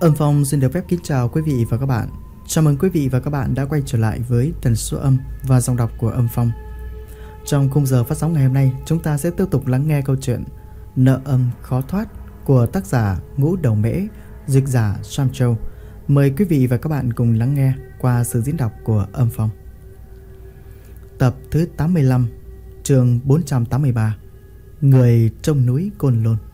Âm Phong xin được phép kính chào quý vị và các bạn. Chào mừng quý vị và các bạn đã quay trở lại với tần số âm và dòng đọc của Âm Phong. Trong khung giờ phát sóng ngày hôm nay, chúng ta sẽ tiếp tục lắng nghe câu chuyện Nợ âm khó thoát của tác giả Ngũ Đầu Mễ, dịch giả Sam Châu. Mời quý vị và các bạn cùng lắng nghe qua sự diễn đọc của Âm Phong. Tập thứ 85, chương 483, Người trông núi Côn Lôn.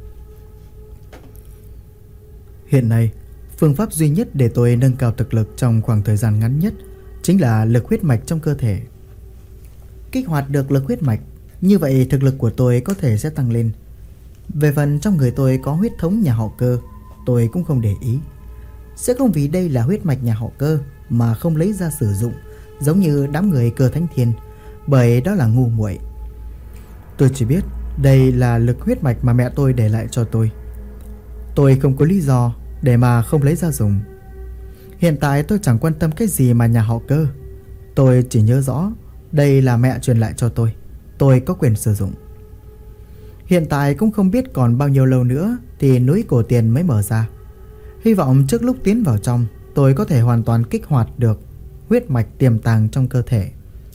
Hiện nay, phương pháp duy nhất để tôi nâng cao thực lực trong khoảng thời gian ngắn nhất chính là lực huyết mạch trong cơ thể. Kích hoạt được lực huyết mạch, như vậy thực lực của tôi có thể sẽ tăng lên. Về phần trong người tôi có huyết thống nhà họ Cơ, tôi cũng không để ý. Sẽ không vì đây là huyết mạch nhà họ Cơ mà không lấy ra sử dụng, giống như đám người Cơ Thánh Thiên, bởi đó là ngu muội. Tôi chỉ biết đây là lực huyết mạch mà mẹ tôi để lại cho tôi. Tôi không có lý do để mà không lấy ra dùng. Hiện tại tôi chẳng quan tâm cái gì mà nhà họ Cơ. Tôi chỉ nhớ rõ đây là mẹ truyền lại cho tôi có quyền sử dụng. Hiện tại cũng không biết còn bao nhiêu lâu nữa thì núi Cổ Tiền mới mở ra. Hy vọng trước lúc tiến vào trong, tôi có thể hoàn toàn kích hoạt được huyết mạch tiềm tàng trong cơ thể.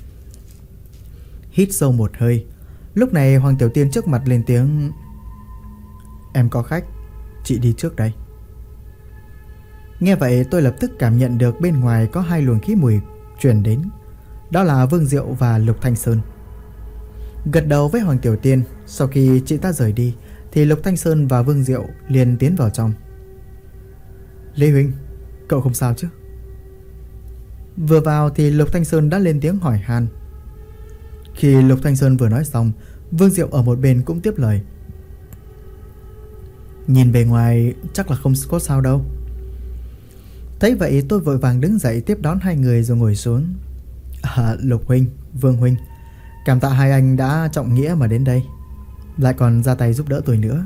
Hít sâu một hơi. Lúc này Hoàng Tiểu Tiên trước mặt lên tiếng: "Em có khách, chị đi trước đây." Nghe vậy tôi lập tức cảm nhận được bên ngoài có hai luồng khí mùi truyền đến. Đó là Vương Diệu và Lục Thanh Sơn. Gật đầu với Hoàng Tiểu Tiên. Sau khi chị ta rời đi thì Lục Thanh Sơn và Vương Diệu liền tiến vào trong. "Lê huynh, cậu không sao chứ?" Vừa vào thì Lục Thanh Sơn đã lên tiếng hỏi han. Khi Lục Thanh Sơn vừa nói xong, Vương Diệu ở một bên cũng tiếp lời: "Nhìn bề ngoài chắc là không có sao đâu." Thấy vậy tôi vội vàng đứng dậy tiếp đón hai người rồi ngồi xuống. "Lục huynh, Vương huynh, cảm tạ hai anh đã trọng nghĩa mà đến đây, lại còn ra tay giúp đỡ tôi nữa."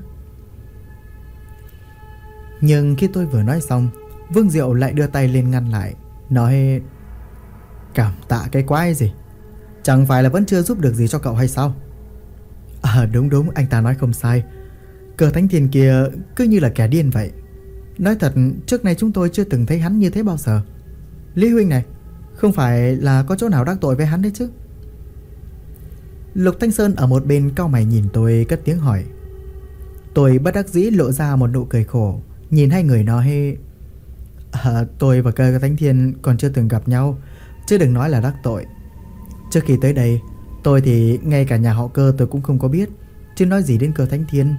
Nhưng khi tôi vừa nói xong, Vương Diệu lại đưa tay lên ngăn lại, nói: "Cảm tạ cái quái gì? Chẳng phải là vẫn chưa giúp được gì cho cậu hay sao?" Đúng, anh ta nói không sai. Cơ Thánh Thiên kia cứ như là kẻ điên vậy. Nói thật, trước nay chúng tôi chưa từng thấy hắn như thế bao giờ. Lý huynh này, không phải là có chỗ nào đắc tội với hắn đấy chứ?" Lục Thanh Sơn ở một bên cau mày nhìn tôi, cất tiếng hỏi. Tôi bất đắc dĩ lộ ra một nụ cười khổ, nhìn hai người nói: "Tôi và Cơ Thánh Thiên còn chưa từng gặp nhau, chứ đừng nói là đắc tội. Trước khi tới đây, tôi thì ngay cả nhà họ Cơ tôi cũng không có biết, chứ nói gì đến Cơ Thánh Thiên."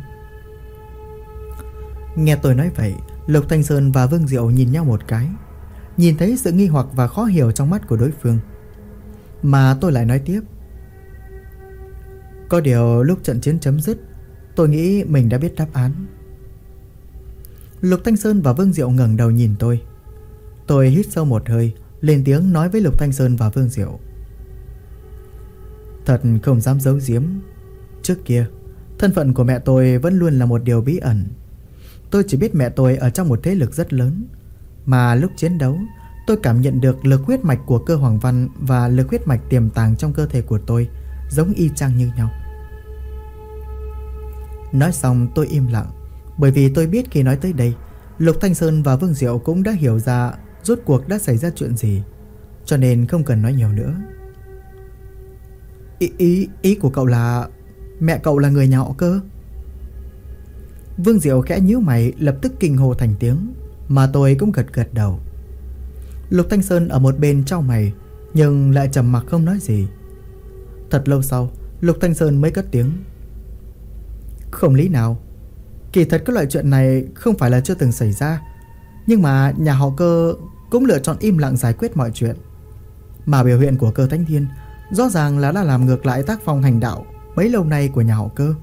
Nghe tôi nói vậy, Lục Thanh Sơn và Vương Diệu nhìn nhau một cái, nhìn thấy sự nghi hoặc và khó hiểu trong mắt của đối phương. Mà tôi lại nói tiếp: "Có điều lúc trận chiến chấm dứt, tôi nghĩ mình đã biết đáp án." Lục Thanh Sơn và Vương Diệu ngẩng đầu nhìn tôi. Tôi hít sâu một hơi, lên tiếng nói với Lục Thanh Sơn và Vương Diệu: "Thật không dám giấu giếm, trước kia thân phận của mẹ tôi vẫn luôn là một điều bí ẩn. Tôi chỉ biết mẹ tôi ở trong một thế lực rất lớn, mà lúc chiến đấu tôi cảm nhận được lực huyết mạch của Cơ Hoàng Văn và lực huyết mạch tiềm tàng trong cơ thể của tôi giống y chang như nhau." Nói xong tôi im lặng, bởi vì tôi biết khi nói tới đây, Lục Thanh Sơn và Vương Diệu cũng đã hiểu ra rốt cuộc đã xảy ra chuyện gì, cho nên không cần nói nhiều nữa. Ý của cậu là mẹ cậu là người nhà họ Cơ?" Vương Diệu khẽ nhíu mày, lập tức kinh hô thành tiếng, mà tôi cũng gật gật đầu. Lục Thanh Sơn ở một bên chau mày, nhưng lại trầm mặc không nói gì. Thật lâu sau, Lục Thanh Sơn mới cất tiếng: "Không lý nào. Kỳ thật cái loại chuyện này không phải là chưa từng xảy ra, nhưng mà nhà họ Cơ cũng lựa chọn im lặng giải quyết mọi chuyện. Mà biểu hiện của Cơ Thánh Thiên rõ ràng là đã làm ngược lại tác phong hành đạo bấy lâu nay của nhà họ Cơ."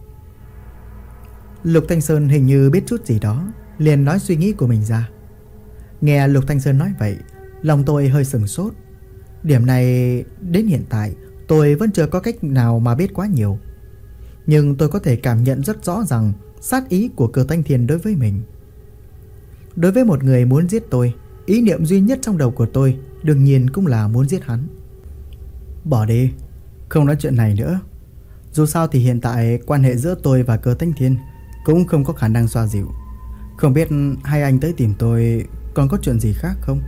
Lục Thanh Sơn hình như biết chút gì đó, liền nói suy nghĩ của mình ra. Nghe Lục Thanh Sơn nói vậy, lòng tôi hơi sửng sốt. Điểm này đến hiện tại tôi vẫn chưa có cách nào mà biết quá nhiều, nhưng tôi có thể cảm nhận rất rõ rằng sát ý của Cơ Thánh Thiên đối với mình. Đối với một người muốn giết tôi, ý niệm duy nhất trong đầu của tôi đương nhiên cũng là muốn giết hắn. Bỏ đi, không nói chuyện này nữa. Dù sao thì hiện tại quan hệ giữa tôi và Cơ Thánh Thiên cũng không có khả năng xoa dịu. Không biết hai anh tới tìm tôi còn có chuyện gì khác không?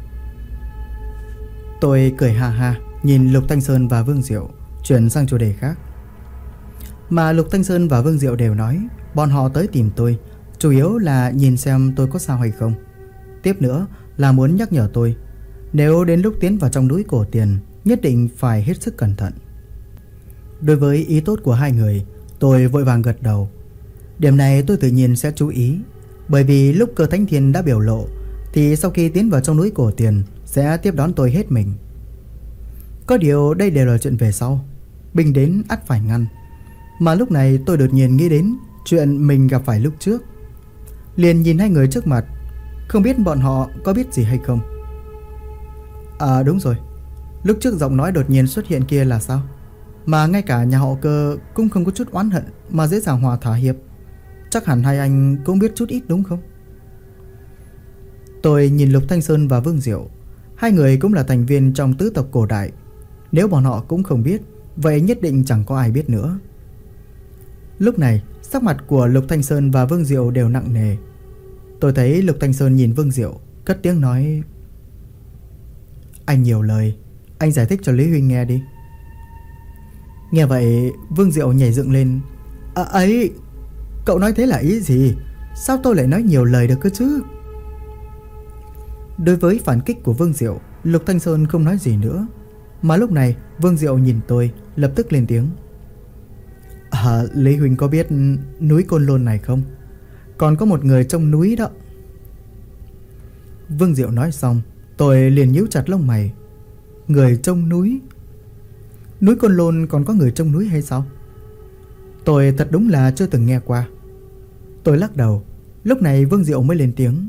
Tôi cười ha ha nhìn Lục Thanh Sơn và Vương Diệu, chuyển sang chủ đề khác. Mà Lục Thanh Sơn và Vương Diệu đều nói bọn họ tới tìm tôi chủ yếu là nhìn xem tôi có sao hay không. Tiếp nữa là muốn nhắc nhở tôi nếu đến lúc tiến vào trong núi cổ tiền nhất định phải hết sức cẩn thận. Đối với ý tốt của hai người, tôi vội vàng gật đầu. Điểm này tôi tự nhiên sẽ chú ý, bởi vì lúc Cơ Thánh Thiên đã biểu lộ thì sau khi tiến vào trong núi cổ tiền sẽ tiếp đón tôi hết mình. Có điều đây đều là chuyện về sau, binh đến ắt phải ngăn. Mà lúc này tôi đột nhiên nghĩ đến chuyện mình gặp phải lúc trước, liền nhìn hai người trước mặt, không biết bọn họ có biết gì hay không. À đúng rồi, lúc trước giọng nói đột nhiên xuất hiện kia là sao? Mà ngay cả nhà họ Cơ cũng không có chút oán hận mà dễ dàng hòa thỏa hiệp. Chắc hẳn hai anh cũng biết chút ít đúng không? Tôi nhìn Lục Thanh Sơn và Vương Diệu, hai người cũng là thành viên trong tứ tộc cổ đại. Nếu bọn họ cũng không biết, vậy nhất định chẳng có ai biết nữa. Lúc này sắc mặt của Lục Thanh Sơn và Vương Diệu đều nặng nề. Tôi thấy Lục Thanh Sơn nhìn Vương Diệu, cất tiếng nói: Anh nhiều lời, anh giải thích cho Lý Huynh nghe đi. Nghe vậy Vương Diệu nhảy dựng lên. Ấy, cậu nói thế là ý gì? Sao tôi lại nói nhiều lời được cơ chứ? Đối với phản kích của Vương Diệu, Lục Thanh Sơn không nói gì nữa. Mà lúc này Vương Diệu nhìn tôi, lập tức lên tiếng: Lý Huynh có biết núi Côn Lôn này không? Còn có một người trong núi đó. Vương Diệu nói xong, tôi liền nhíu chặt lông mày. Người trong núi? Núi Côn Lôn còn có người trong núi hay sao? Tôi thật đúng là chưa từng nghe qua. Tôi lắc đầu. Lúc này Vương Diệu mới lên tiếng: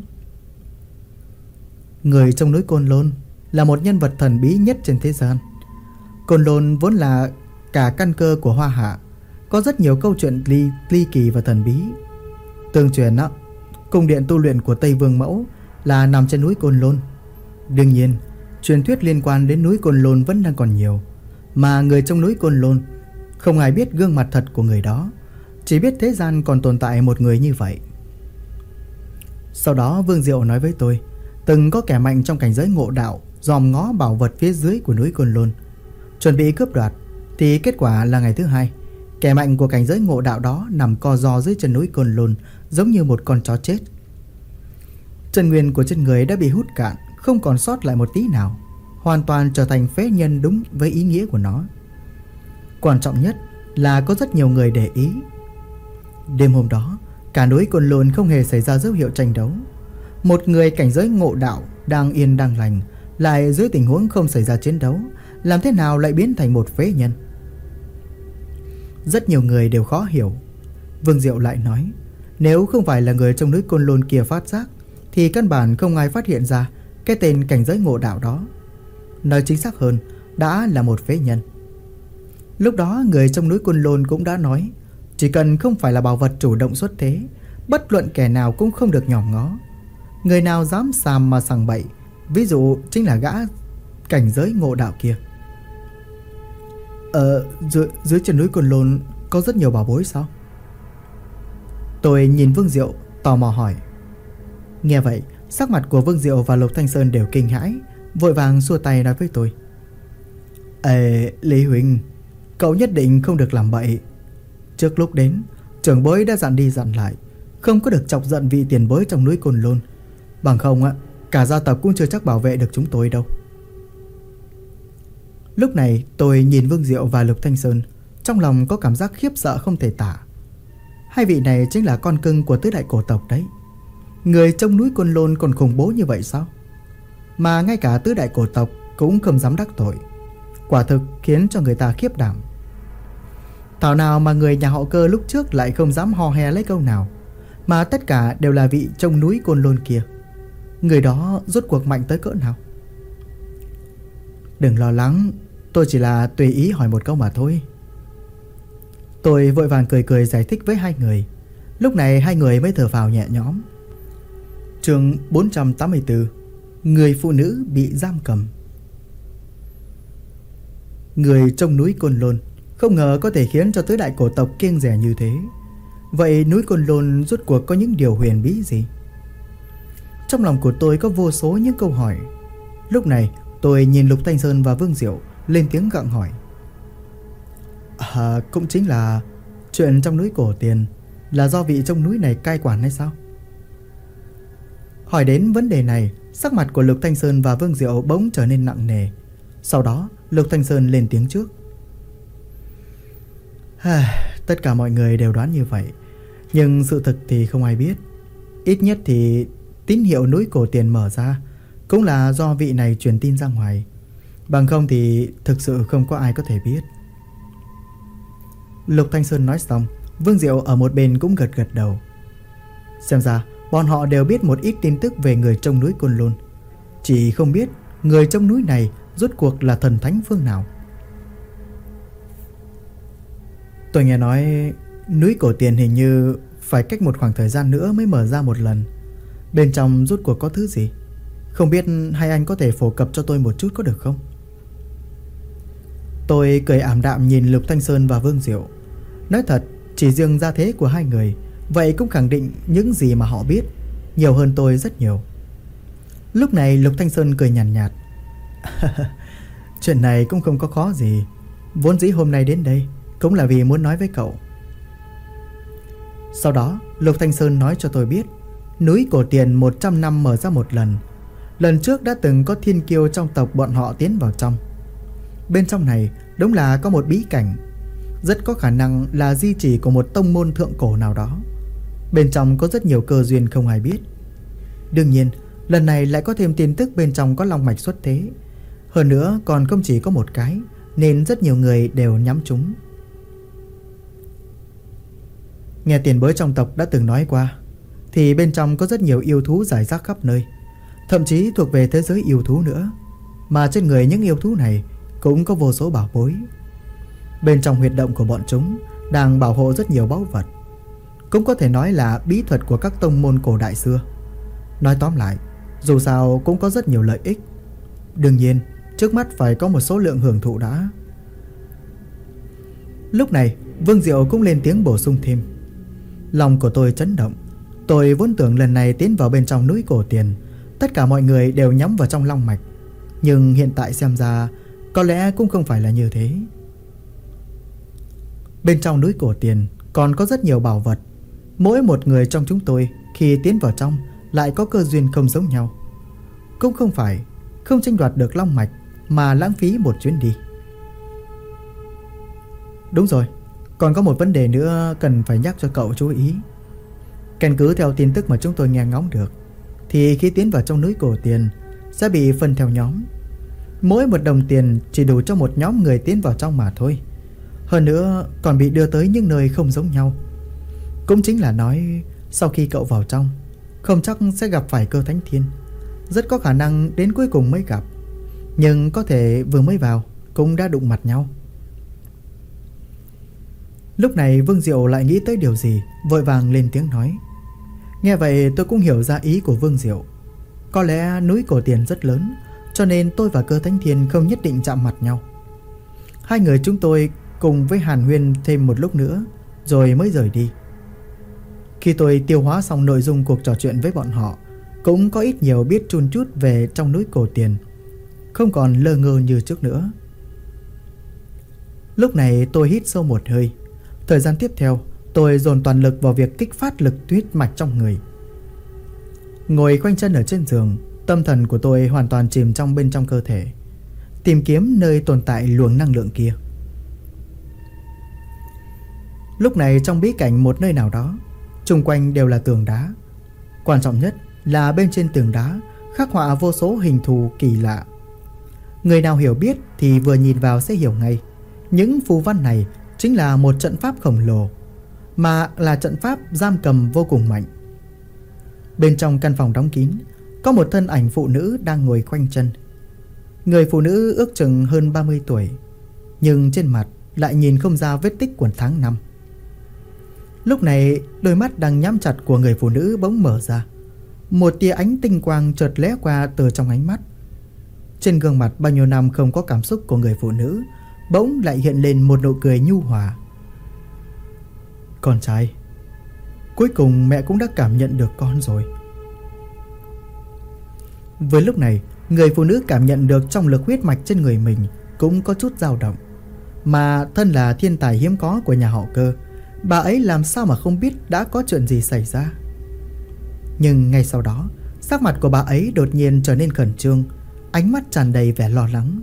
Người trong núi Côn Lôn là một nhân vật thần bí nhất trên thế gian. Côn Lôn vốn là cả căn cơ của Hoa Hạ, có rất nhiều câu chuyện ly kỳ và thần bí. Tương truyền á, cung điện tu luyện của Tây Vương Mẫu là nằm trên núi Côn Lôn. Đương nhiên, truyền thuyết liên quan đến núi Côn Lôn vẫn đang còn nhiều. Mà người trong núi Côn Lôn không ai biết gương mặt thật của người đó, chỉ biết thế gian còn tồn tại một người như vậy. Sau đó Vương Diệu nói với tôi, từng có kẻ mạnh trong cảnh giới ngộ đạo dòm ngó bảo vật phía dưới của núi Côn Lôn, chuẩn bị cướp đoạt. Thì kết quả là ngày thứ hai, kẻ mạnh của cảnh giới ngộ đạo đó nằm co ro dưới chân núi Côn Lôn, giống như một con chó chết. Chân nguyên của chân người đã bị hút cạn, không còn sót lại một tí nào, hoàn toàn trở thành phế nhân đúng với ý nghĩa của nó. Quan trọng nhất là có rất nhiều người để ý. Đêm hôm đó, cả núi Côn Lôn không hề xảy ra dấu hiệu tranh đấu. Một người cảnh giới ngộ đạo đang yên đang lành, lại dưới tình huống không xảy ra chiến đấu, làm thế nào lại biến thành một phế nhân? Rất nhiều người đều khó hiểu. Vương Diệu lại nói, nếu không phải là người trong núi Côn Lôn kia phát giác, thì căn bản không ai phát hiện ra cái tên cảnh giới ngộ đạo đó. Nói chính xác hơn, đã là một phế nhân. Lúc đó người trong núi Côn Lôn cũng đã nói, chỉ cần không phải là bảo vật chủ động xuất thế, bất luận kẻ nào cũng không được nhòm ngó. Người nào dám xàm mà sằng bậy, ví dụ chính là gã cảnh giới ngộ đạo kia. Dưới chân núi Côn Lôn có rất nhiều bảo bối sao? Tôi nhìn Vương Diệu tò mò hỏi. Nghe vậy, sắc mặt của Vương Diệu và Lục Thanh Sơn đều kinh hãi, vội vàng xua tay nói với tôi, Lý Huynh, cậu nhất định không được làm bậy. Trước lúc đến, trưởng bối đã dặn đi dặn lại, không có được chọc giận vị tiền bối trong núi Côn Lôn. Bằng không á, cả gia tộc cũng chưa chắc bảo vệ được chúng tôi đâu. Lúc này tôi nhìn Vương Diệu và Lục Thanh Sơn, trong lòng có cảm giác khiếp sợ không thể tả. Hai vị này chính là con cưng của tứ đại cổ tộc đấy. Người trong núi Côn Lôn còn khủng bố như vậy sao? Mà ngay cả tứ đại cổ tộc cũng không dám đắc tội. Quả thực khiến cho người ta khiếp đảm. Thảo nào mà người nhà họ Cơ lúc trước lại không dám hò hè lấy câu nào, mà tất cả đều là vị trong núi Côn Lôn kia. Người đó rốt cuộc mạnh tới cỡ nào? Đừng lo lắng, tôi chỉ là tùy ý hỏi một câu mà thôi. Tôi vội vàng cười cười giải thích với hai người. Lúc này hai người mới thở phào nhẹ nhõm. Chương 484, người phụ nữ bị giam cầm. Người trong núi Côn Lôn không ngờ có thể khiến cho tứ đại cổ tộc kiêng dè như thế. Vậy núi Côn Lôn rốt cuộc có những điều huyền bí gì? Trong lòng của tôi có vô số những câu hỏi. Lúc này tôi nhìn Lục Thanh Sơn và Vương Diệu, lên tiếng gặng hỏi. Cũng chính là chuyện trong núi Cổ Tiền là do vị trong núi này cai quản hay sao? Hỏi đến vấn đề này, sắc mặt của Lục Thanh Sơn và Vương Diệu bỗng trở nên nặng nề. Sau đó Lục Thanh Sơn lên tiếng trước. Tất cả mọi người đều đoán như vậy, nhưng sự thực thì không ai biết. Ít nhất thì tín hiệu núi Cổ Tiền mở ra cũng là do vị này truyền tin ra ngoài. Bằng không thì thực sự không có ai có thể biết. Lục Thanh Sơn nói xong, Vương Diệu ở một bên cũng gật gật đầu. Xem ra bọn họ đều biết một ít tin tức về người trong núi Côn Lôn, chỉ không biết người trong núi này rốt cuộc là thần thánh phương nào. Tôi nghe nói núi Cổ Tiền hình như phải cách một khoảng thời gian nữa mới mở ra một lần. Bên trong rốt cuộc có thứ gì? Không biết hai anh có thể phổ cập cho tôi một chút có được không? Tôi cười ảm đạm nhìn Lục Thanh Sơn và Vương Diệu. Nói thật, chỉ riêng gia thế của hai người, vậy cũng khẳng định những gì mà họ biết nhiều hơn tôi rất nhiều. Lúc này Lục Thanh Sơn cười nhàn nhạt. Chuyện này cũng không có khó gì. Vốn dĩ hôm nay đến đây cũng là vì muốn nói với cậu. Sau đó Lục Thanh Sơn nói cho tôi biết núi Cổ Tiền 100 năm mở ra một lần. Lần trước đã từng có thiên kiêu trong tộc bọn họ tiến vào trong. Bên trong này đúng là có một bí cảnh, rất có khả năng là di chỉ của một tông môn thượng cổ nào đó. Bên trong có rất nhiều cơ duyên không ai biết. Đương nhiên lần này lại có thêm tin tức bên trong có long mạch xuất thế. Hơn nữa còn không chỉ có một cái, nên rất nhiều người đều nhắm chúng. Nghe tiền bối trong tộc đã từng nói qua, thì bên trong có rất nhiều yêu thú rải rác khắp nơi, thậm chí thuộc về thế giới yêu thú nữa. Mà trên người những yêu thú này cũng có vô số bảo bối. Bên trong huyệt động của bọn chúng đang bảo hộ rất nhiều báu vật, cũng có thể nói là bí thuật của các tông môn cổ đại xưa. Nói tóm lại, dù sao cũng có rất nhiều lợi ích. Đương nhiên trước mắt phải có một số lượng hưởng thụ đã. Lúc này Vương Diệu cũng lên tiếng bổ sung thêm. Lòng của tôi chấn động. Tôi vốn tưởng lần này tiến vào bên trong núi Cổ Tiền, tất cả mọi người đều nhắm vào trong long mạch, nhưng hiện tại xem ra có lẽ cũng không phải là như thế. Bên trong núi Cổ Tiền còn có rất nhiều bảo vật. Mỗi một người trong chúng tôi khi tiến vào trong lại có cơ duyên không giống nhau. Cũng không phải không tranh đoạt được long mạch mà lãng phí một chuyến đi. Đúng rồi, còn có một vấn đề nữa cần phải nhắc cho cậu chú ý. Căn cứ theo tin tức mà chúng tôi nghe ngóng được, thì khi tiến vào trong núi Cổ Tiền sẽ bị phân theo nhóm. Mỗi một đồng tiền chỉ đủ cho một nhóm người tiến vào trong mà thôi. Hơn nữa còn bị đưa tới những nơi không giống nhau. Cũng chính là nói sau khi cậu vào trong, không chắc sẽ gặp phải Cơ Thánh Thiên. Rất có khả năng đến cuối cùng mới gặp, nhưng có thể vừa mới vào cũng đã đụng mặt nhau. Lúc này Vương Diệu lại nghĩ tới điều gì, vội vàng lên tiếng nói. Nghe vậy tôi cũng hiểu ra ý của Vương Diệu. Có lẽ núi Cổ Tiền rất lớn, cho nên tôi và Cơ Thánh Thiên không nhất định chạm mặt nhau. Hai người chúng tôi cùng với hàn huyên thêm một lúc nữa rồi mới rời đi. Khi tôi tiêu hóa xong nội dung cuộc trò chuyện với bọn họ, cũng có ít nhiều biết chun chút về trong núi Cổ Tiền, không còn lơ ngơ như trước nữa. Lúc này tôi hít sâu một hơi. Thời gian tiếp theo tôi dồn toàn lực vào việc kích phát lực huyết mạch trong người. Ngồi khoanh chân ở trên giường, tâm thần của tôi hoàn toàn chìm trong bên trong cơ thể, tìm kiếm nơi tồn tại luồng năng lượng kia. Lúc này trong bí cảnh một nơi nào đó, xung quanh đều là tường đá. Quan trọng nhất là bên trên tường đá khắc họa vô số hình thù kỳ lạ. Người nào hiểu biết thì vừa nhìn vào sẽ hiểu ngay. Những phù văn này chính là một trận pháp khổng lồ, mà là trận pháp giam cầm vô cùng mạnh. Bên trong căn phòng đóng kín có một thân ảnh phụ nữ đang ngồi khoanh chân. Người phụ nữ ước chừng hơn 30 tuổi, nhưng trên mặt lại nhìn không ra vết tích của tháng năm. Lúc này đôi mắt đang nhắm chặt của người phụ nữ bỗng mở ra. Một tia ánh tinh quang chợt lóe qua từ trong ánh mắt. Trên gương mặt bao nhiêu năm không có cảm xúc của người phụ nữ bỗng lại hiện lên một nụ cười nhu hòa. Con trai, cuối cùng mẹ cũng đã cảm nhận được con rồi. Với lúc này, người phụ nữ cảm nhận được trong lực huyết mạch trên người mình cũng có chút dao động. Mà thân là thiên tài hiếm có của nhà họ Cơ, bà ấy làm sao mà không biết đã có chuyện gì xảy ra. Nhưng ngay sau đó, sắc mặt của bà ấy đột nhiên trở nên khẩn trương, ánh mắt tràn đầy vẻ lo lắng.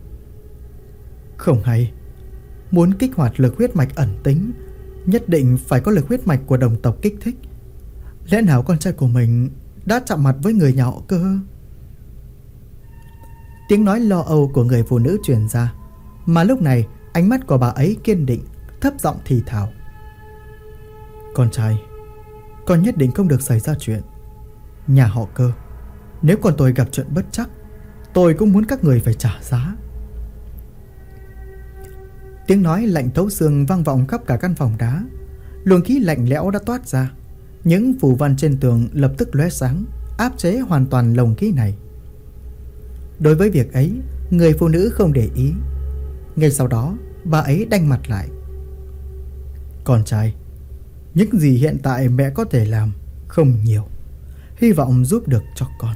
Không hay, muốn kích hoạt lực huyết mạch ẩn tính, nhất định phải có lực huyết mạch của đồng tộc kích thích. Lẽ nào con trai của mình đã chạm mặt với người nhà họ Cơ? Tiếng nói lo âu của người phụ nữ truyền ra, mà lúc này ánh mắt của bà ấy kiên định, thấp giọng thì thào. Con trai, con nhất định không được xảy ra chuyện. Nhà họ Cơ, nếu con tôi gặp chuyện bất trắc, tôi cũng muốn các người phải trả giá. Tiếng nói lạnh thấu xương vang vọng khắp cả căn phòng đá. Luồng khí lạnh lẽo đã toát ra. Những phù văn trên tường lập tức lóe sáng, áp chế hoàn toàn luồng khí này. Đối với việc ấy, người phụ nữ không để ý. Ngay sau đó, bà ấy đanh mặt lại. Con trai, những gì hiện tại mẹ có thể làm không nhiều, hy vọng giúp được cho con.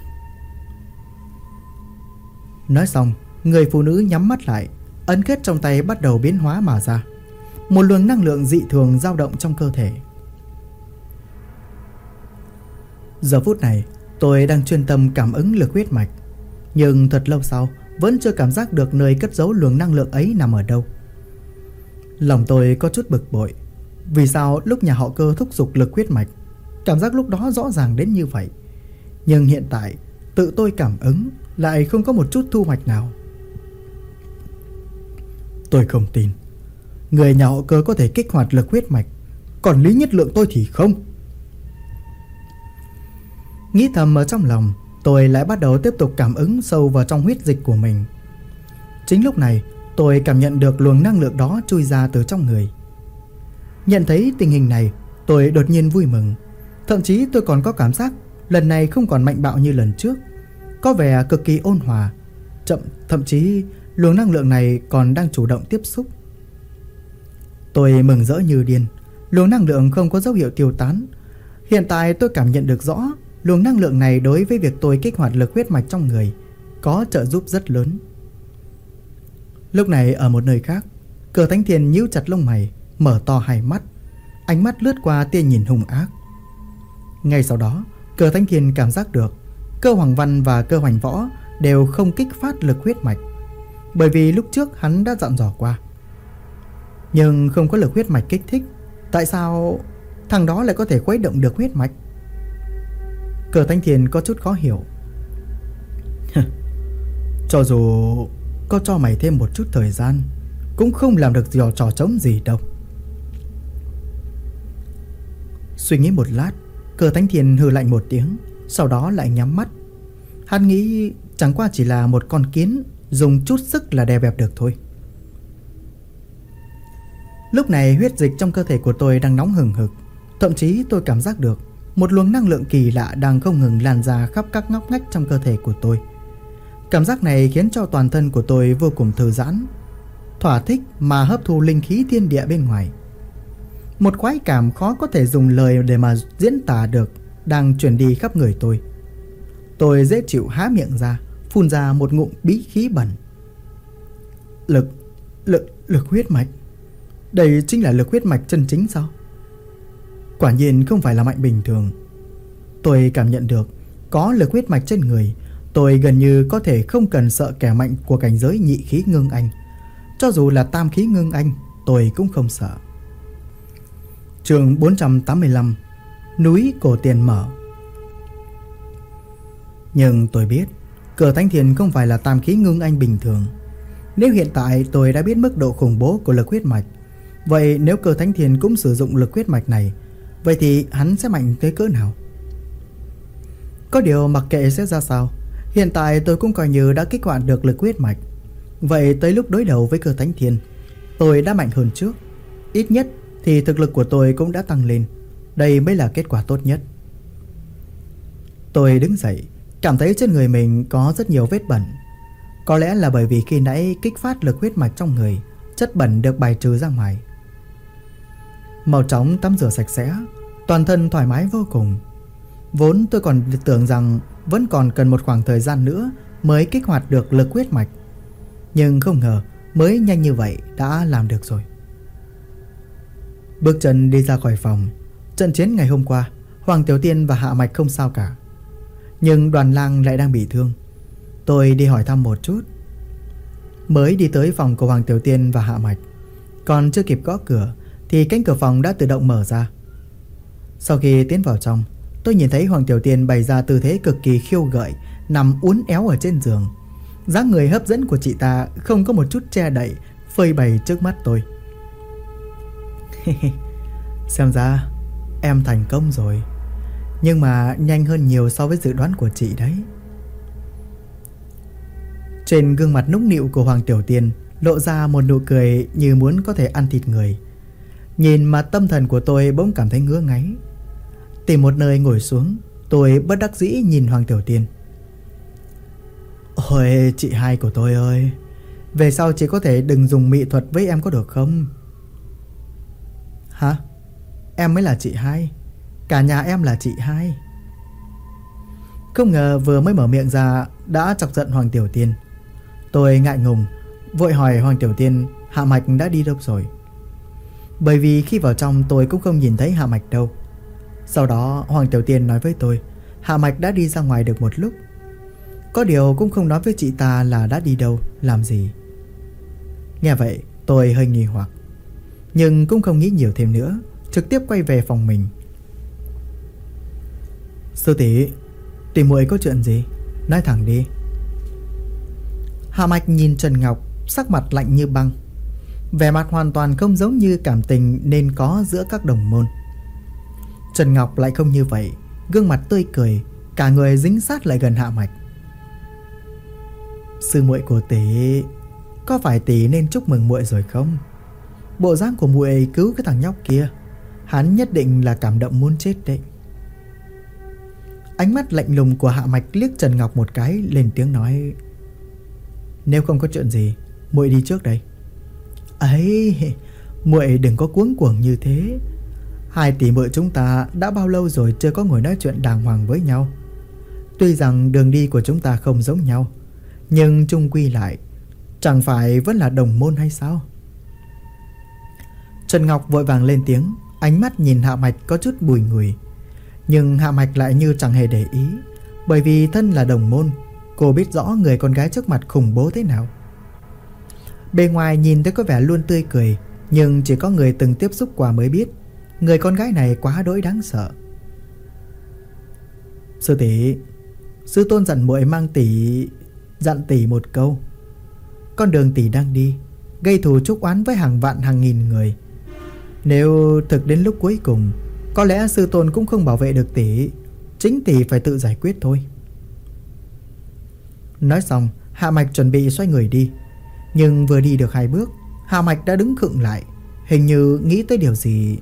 Nói xong, người phụ nữ nhắm mắt lại, ấn kết trong tay bắt đầu biến hóa mà ra. Một luồng năng lượng dị thường dao động trong cơ thể. Giờ phút này, tôi đang chuyên tâm cảm ứng lực huyết mạch, nhưng thật lâu sau vẫn chưa cảm giác được nơi cất giấu luồng năng lượng ấy nằm ở đâu. Lòng tôi có chút bực bội. Vì sao lúc nhà họ Cơ thúc giục lực huyết mạch, cảm giác lúc đó rõ ràng đến như vậy, nhưng hiện tại tự tôi cảm ứng lại không có một chút thu hoạch nào. Tôi không tin người nhà họ Cơ có thể kích hoạt lực huyết mạch, còn Lý Nhất Lượng tôi thì không. Nghĩ thầm ở trong lòng, tôi lại bắt đầu tiếp tục cảm ứng sâu vào trong huyết dịch của mình. Chính lúc này, tôi cảm nhận được luồng năng lượng đó chui ra từ trong người. Nhận thấy tình hình này, tôi đột nhiên vui mừng. Thậm chí tôi còn có cảm giác lần này không còn mạnh bạo như lần trước, có vẻ cực kỳ ôn hòa. Thậm chí luồng năng lượng này còn đang chủ động tiếp xúc. Tôi mừng rỡ như điên. Luồng năng lượng không có dấu hiệu tiêu tán. Hiện tại tôi cảm nhận được rõ luồng năng lượng này đối với việc tôi kích hoạt lực huyết mạch trong người có trợ giúp rất lớn. Lúc này ở một nơi khác, Cờ Thánh Thiên nhíu chặt lông mày, mở to hai mắt, ánh mắt lướt qua tia nhìn hung ác. Ngay sau đó, Cờ Thánh Thiên cảm giác được Cơ Hoàng Văn và Cơ Hoành Võ đều không kích phát lực huyết mạch, bởi vì lúc trước hắn đã dặn dò qua. Nhưng không có lực huyết mạch kích thích, tại sao thằng đó lại có thể khuấy động được huyết mạch? Cờ Thánh Thiên có chút khó hiểu. Cho dù có cho mày thêm một chút thời gian, cũng không làm được trò trống gì đâu. Suy nghĩ một lát, Cờ Thánh Thiên hừ lạnh một tiếng, sau đó lại nhắm mắt. Hắn nghĩ chẳng qua chỉ là một con kiến, dùng chút sức là đè bẹp được thôi. Lúc này huyết dịch trong cơ thể của tôi đang nóng hừng hực. Thậm chí tôi cảm giác được một luồng năng lượng kỳ lạ đang không ngừng lan ra khắp các ngóc ngách trong cơ thể của tôi. Cảm giác này khiến cho toàn thân của tôi vô cùng thư giãn, thỏa thích mà hấp thu linh khí thiên địa bên ngoài. Một khoái cảm khó có thể dùng lời để mà diễn tả được đang truyền đi khắp người tôi. Tôi dễ chịu há miệng ra, phun ra một ngụm bí khí bẩn. Lực huyết mạch. Đây chính là lực huyết mạch chân chính sao? Quả nhiên không phải là mạnh bình thường. Tôi cảm nhận được có lực huyết mạch trên người, tôi gần như có thể không cần sợ kẻ mạnh của cảnh giới nhị khí ngưng anh. Cho dù là tam khí ngưng anh, tôi cũng không sợ. Chương 485, núi cổ tiền mở. Nhưng tôi biết Cờ Thánh Thiên không phải là tam khí ngưng anh bình thường. Nếu hiện tại tôi đã biết mức độ khủng bố của lực huyết mạch, vậy nếu Cờ Thánh Thiên cũng sử dụng lực huyết mạch này, vậy thì hắn sẽ mạnh tới cỡ nào? Có điều mặc kệ sẽ ra sao, hiện tại tôi cũng coi như đã kích hoạt được lực huyết mạch. Vậy tới lúc đối đầu với Cờ Thánh Thiên, tôi đã mạnh hơn trước. Ít nhất thì thực lực của tôi cũng đã tăng lên. Đây mới là kết quả tốt nhất. Tôi đứng dậy, cảm thấy trên người mình có rất nhiều vết bẩn. Có lẽ là bởi vì khi nãy kích phát lực huyết mạch trong người, chất bẩn được bài trừ ra ngoài. Mau chóng tắm rửa sạch sẽ, toàn thân thoải mái vô cùng. Vốn tôi còn tưởng rằng vẫn còn cần một khoảng thời gian nữa mới kích hoạt được lực huyết mạch. Nhưng không ngờ mới nhanh như vậy đã làm được rồi. Bước chân đi ra khỏi phòng. Trận chiến ngày hôm qua, Hoàng Tiểu Tiên và Hạ Mạch không sao cả, nhưng Đoàn Lang lại đang bị thương. Tôi đi hỏi thăm một chút. Mới đi tới phòng của Hoàng Tiểu Tiên và Hạ Mạch, còn chưa kịp gõ cửa thì cánh cửa phòng đã tự động mở ra. Sau khi tiến vào trong, tôi nhìn thấy Hoàng Tiểu Tiên bày ra tư thế cực kỳ khiêu gợi, nằm uốn éo ở trên giường. Dáng người hấp dẫn của chị ta không có một chút che đậy, phơi bày trước mắt tôi. Xem ra em thành công rồi, nhưng mà nhanh hơn nhiều so với dự đoán của chị đấy. Trên gương mặt nũng nịu của Hoàng Tiểu Tiên lộ ra một nụ cười như muốn có thể ăn thịt người. Nhìn mà tâm thần của tôi bỗng cảm thấy ngứa ngáy. Tìm một nơi ngồi xuống, tôi bất đắc dĩ nhìn Hoàng Tiểu Tiên. Ôi chị hai của tôi ơi, về sau chị có thể đừng dùng mỹ thuật với em có được không? Hả? Em mới là chị hai, cả nhà em là chị hai. Không ngờ vừa mới mở miệng ra đã chọc giận Hoàng Tiểu Tiên. Tôi ngại ngùng vội hỏi Hoàng Tiểu Tiên Hạ Mạch đã đi đâu rồi, bởi vì khi vào trong tôi cũng không nhìn thấy Hạ Mạch đâu. Sau đó Hoàng Tiểu Tiên nói với tôi Hạ Mạch đã đi ra ngoài được một lúc, có điều cũng không nói với chị ta là đã đi đâu, làm gì. Nghe vậy tôi hơi nghi hoặc, nhưng cũng không nghĩ nhiều thêm nữa, trực tiếp quay về phòng mình. Sư tỷ, tìm muội có chuyện gì, nói thẳng đi. Hạ Mạch nhìn Trần Ngọc, sắc mặt lạnh như băng, vẻ mặt hoàn toàn không giống như cảm tình nên có giữa các đồng môn. Trần Ngọc lại không như vậy, gương mặt tươi cười, cả người dính sát lại gần Hạ Mạch. Sư muội của tỷ, có phải tỷ nên chúc mừng muội rồi không? Bộ dáng của muội cứu cái thằng nhóc kia, hắn nhất định là cảm động muốn chết đấy. Ánh mắt lạnh lùng của Hạ Mạch liếc Trần Ngọc một cái, lên tiếng nói: Nếu không có chuyện gì, muội đi trước đây. Ấy, muội đừng có cuống cuồng như thế. Hai tỷ muội chúng ta đã bao lâu rồi chưa có ngồi nói chuyện đàng hoàng với nhau. Tuy rằng đường đi của chúng ta không giống nhau, nhưng chung quy lại chẳng phải vẫn là đồng môn hay sao? Trần Ngọc vội vàng lên tiếng, ánh mắt nhìn Hạ Mạch có chút bùi ngùi. Nhưng Hạ Mạch lại như chẳng hề để ý, bởi vì thân là đồng môn, cô biết rõ người con gái trước mặt khủng bố thế nào. Bề ngoài nhìn thấy có vẻ luôn tươi cười, nhưng chỉ có người từng tiếp xúc qua mới biết người con gái này quá đỗi đáng sợ. Sư tỷ, sư tôn dặn muội dặn tỷ một câu. Con đường tỷ đang đi, gây thù chuốc oán với hàng vạn hàng nghìn người. Nếu thực đến lúc cuối cùng, có lẽ sư tôn cũng không bảo vệ được tỷ, chính tỷ phải tự giải quyết thôi. Nói xong, Hạ Mạch chuẩn bị xoay người đi, nhưng vừa đi được 2 bước, Hạ Mạch đã đứng khựng lại, hình như nghĩ tới điều gì.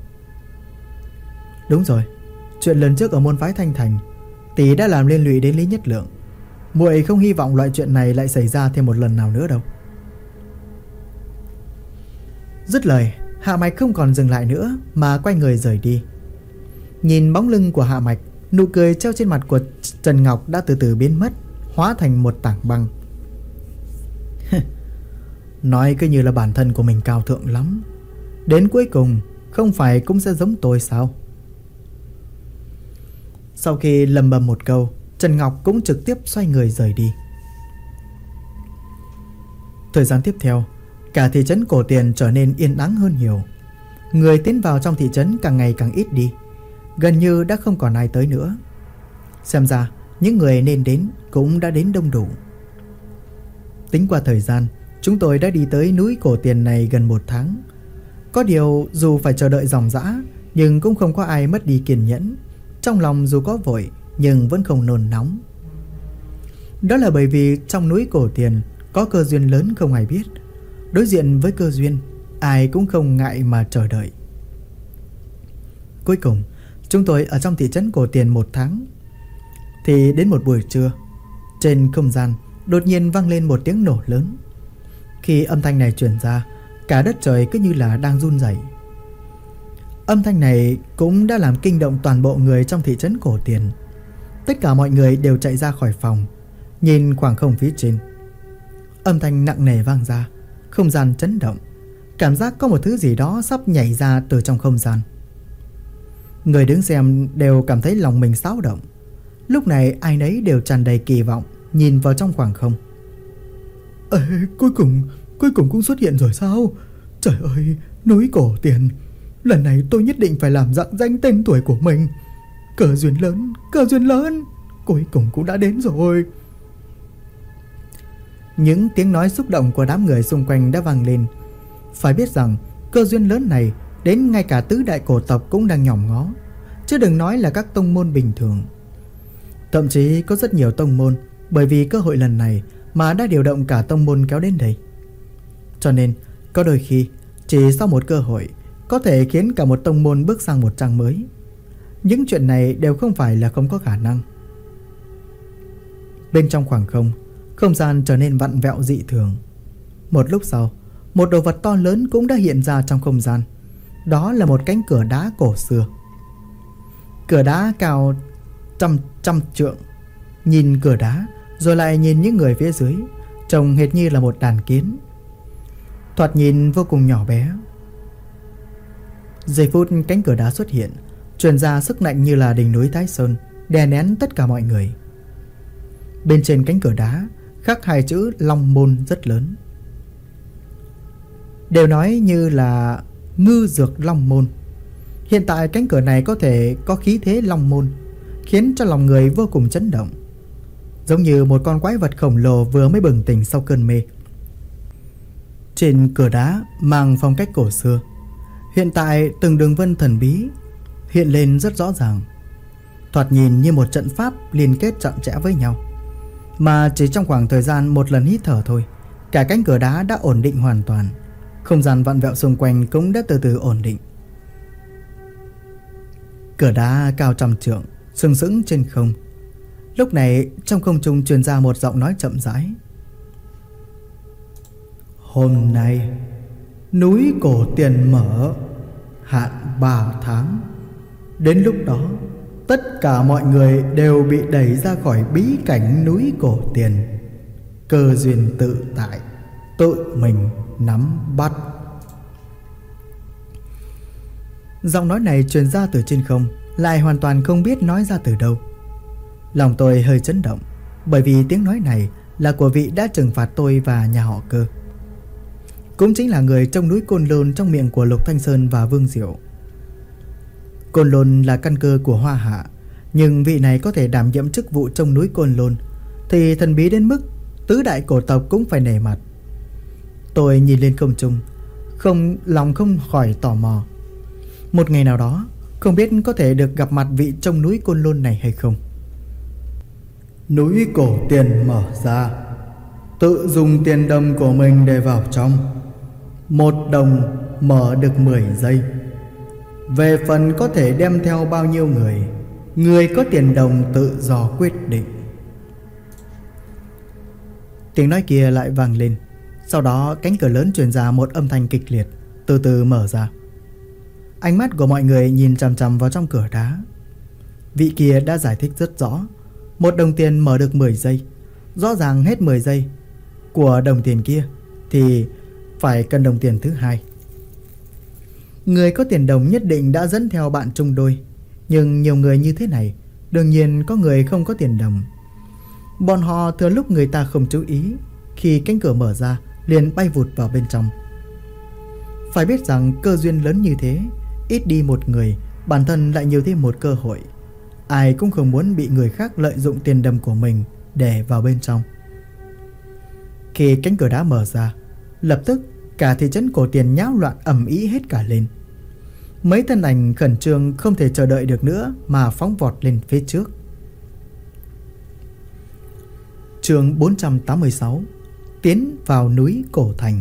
Đúng rồi, chuyện lần trước ở môn phái Thanh Thành, tỷ đã làm liên lụy đến Lý Nhất Lượng. Muội không hy vọng loại chuyện này lại xảy ra thêm một lần nào nữa đâu. Dứt lời, Hạ Mạch không còn dừng lại nữa mà quay người rời đi. Nhìn bóng lưng của Hạ Mạch, nụ cười treo trên mặt của Trần Ngọc đã từ từ biến mất, hóa thành một tảng băng. Nói cứ như là bản thân của mình cao thượng lắm, đến cuối cùng không phải cũng sẽ giống tôi sao? Sau khi lầm bầm một câu, Trần Ngọc cũng trực tiếp xoay người rời đi. Thời gian tiếp theo, cả thị trấn Cổ Tiền trở nên yên ắng hơn nhiều. Người tiến vào trong thị trấn càng ngày càng ít đi, gần như đã không còn ai tới nữa. Xem ra những người nên đến cũng đã đến đông đủ. Tính qua thời gian, chúng tôi đã đi tới núi Cổ Tiền này gần 1 tháng. Có điều dù phải chờ đợi ròng rã, nhưng cũng không có ai mất đi kiên nhẫn. Trong lòng dù có vội nhưng vẫn không nôn nóng. Đó là bởi vì trong núi Cổ Tiền có cơ duyên lớn không ai biết. Đối diện với cơ duyên, ai cũng không ngại mà chờ đợi. Cuối cùng, chúng tôi ở trong thị trấn Cổ Tiền 1 tháng. Thì đến một buổi trưa, trên không gian đột nhiên vang lên một tiếng nổ lớn. Khi âm thanh này truyền ra, cả đất trời cứ như là đang run rẩy. Âm thanh này cũng đã làm kinh động toàn bộ người trong thị trấn Cổ Tiền. Tất cả mọi người đều chạy ra khỏi phòng, nhìn khoảng không phía trên. Âm thanh nặng nề vang ra, không gian chấn động, cảm giác có một thứ gì đó sắp nhảy ra từ trong không gian. Người đứng xem đều cảm thấy lòng mình xáo động. Lúc này ai nấy đều tràn đầy kỳ vọng, nhìn vào trong khoảng không. Cuối cùng cũng xuất hiện rồi sao? Trời ơi, núi cổ tiền. Lần này tôi nhất định phải làm rạng danh tên tuổi của mình. Cơ duyên lớn, cuối cùng cũng đã đến rồi. Những tiếng nói xúc động của đám người xung quanh đã vang lên. Phải biết rằng cơ duyên lớn này đến ngay cả tứ đại cổ tộc cũng đang nhòm ngó, chứ đừng nói là các tông môn bình thường. Thậm chí có rất nhiều tông môn bởi vì cơ hội lần này mà đã điều động cả tông môn kéo đến đây. Cho nên có đôi khi chỉ sau một cơ hội có thể khiến cả một tông môn bước sang một trang mới. Những chuyện này đều không phải là không có khả năng. Bên trong khoảng không, không gian trở nên vặn vẹo dị thường. Một lúc sau, một đồ vật to lớn cũng đã hiện ra trong không gian. Đó là một cánh cửa đá cổ xưa. Cửa đá cao trăm trượng. Nhìn cửa đá rồi lại nhìn những người phía dưới, trông hệt như là một đàn kiến. Thoạt nhìn vô cùng nhỏ bé. Giây phút cánh cửa đá xuất hiện, truyền ra sức mạnh như là đỉnh núi Thái Sơn, đè nén tất cả mọi người. Bên trên cánh cửa đá khắc hai chữ Long Môn rất lớn. Đều nói như là ngư dược Long Môn. Hiện tại cánh cửa này có thể có khí thế Long Môn, khiến cho lòng người vô cùng chấn động, giống như một con quái vật khổng lồ vừa mới bừng tỉnh sau cơn mê. Trên cửa đá mang phong cách cổ xưa, hiện tại từng đường vân thần bí hiện lên rất rõ ràng, thoạt nhìn như một trận pháp liên kết chặt chẽ với nhau. Mà chỉ trong khoảng thời gian một lần hít thở thôi, cả cánh cửa đá đã ổn định hoàn toàn. Không gian vặn vẹo xung quanh cũng đã từ từ ổn định. Cửa đá cao trăm trượng, sừng sững trên không. Lúc này trong không trung truyền ra một giọng nói chậm rãi. Hôm nay núi cổ tiền mở, hạn 3 tháng. Đến lúc đó tất cả mọi người đều bị đẩy ra khỏi bí cảnh núi cổ tiền. Cơ duyên tự tại, tự mình nắm bắt. Giọng nói này truyền ra từ trên không, lại hoàn toàn không biết nói ra từ đâu. Lòng tôi hơi chấn động, bởi vì tiếng nói này là của vị đã trừng phạt tôi và nhà họ Cơ, cũng chính là người trong núi Côn Lôn trong miệng của Lục Thanh Sơn và Vương Diệu. Côn Lôn là căn cơ của Hoa Hạ, nhưng vị này có thể đảm nhiệm chức vụ trong núi Côn Lôn thì thần bí đến mức tứ đại cổ tộc cũng phải nể mặt. Tôi nhìn lên không trung, lòng không khỏi tò mò. Một ngày nào đó không biết có thể được gặp mặt vị trong núi Côn Lôn này hay không. Núi cổ tiền mở ra, tự dùng tiền đồng của mình để vào trong. 1 đồng mở được 10 giây. Về phần có thể đem theo bao nhiêu người, người có tiền đồng tự do quyết định. Tiếng nói kia lại vang lên. Sau đó cánh cửa lớn truyền ra một âm thanh kịch liệt, từ từ mở ra. Ánh mắt của mọi người nhìn chằm chằm vào trong cửa đá. Vị kia đã giải thích rất rõ. 1 đồng tiền mở được 10 giây. Rõ ràng hết 10 giây của đồng tiền kia thì phải cần đồng tiền thứ hai. Người có tiền đồng nhất định đã dẫn theo bạn chung đôi, nhưng nhiều người như thế này, đương nhiên có người không có tiền đồng. Bọn họ thừa lúc người ta không chú ý, khi cánh cửa mở ra liền bay vụt vào bên trong. Phải biết rằng cơ duyên lớn như thế, ít đi một người, bản thân lại nhiều thêm một cơ hội. Ai cũng không muốn bị người khác lợi dụng tiền đồng của mình để vào bên trong. Khi cánh cửa đá mở ra, lập tức cả thị trấn cổ tiền nháo loạn ầm ĩ hết cả lên. Mấy thân ảnh khẩn trương không thể chờ đợi được nữa mà phóng vọt lên phía trước. Chương 486: Tiến vào núi cổ thành.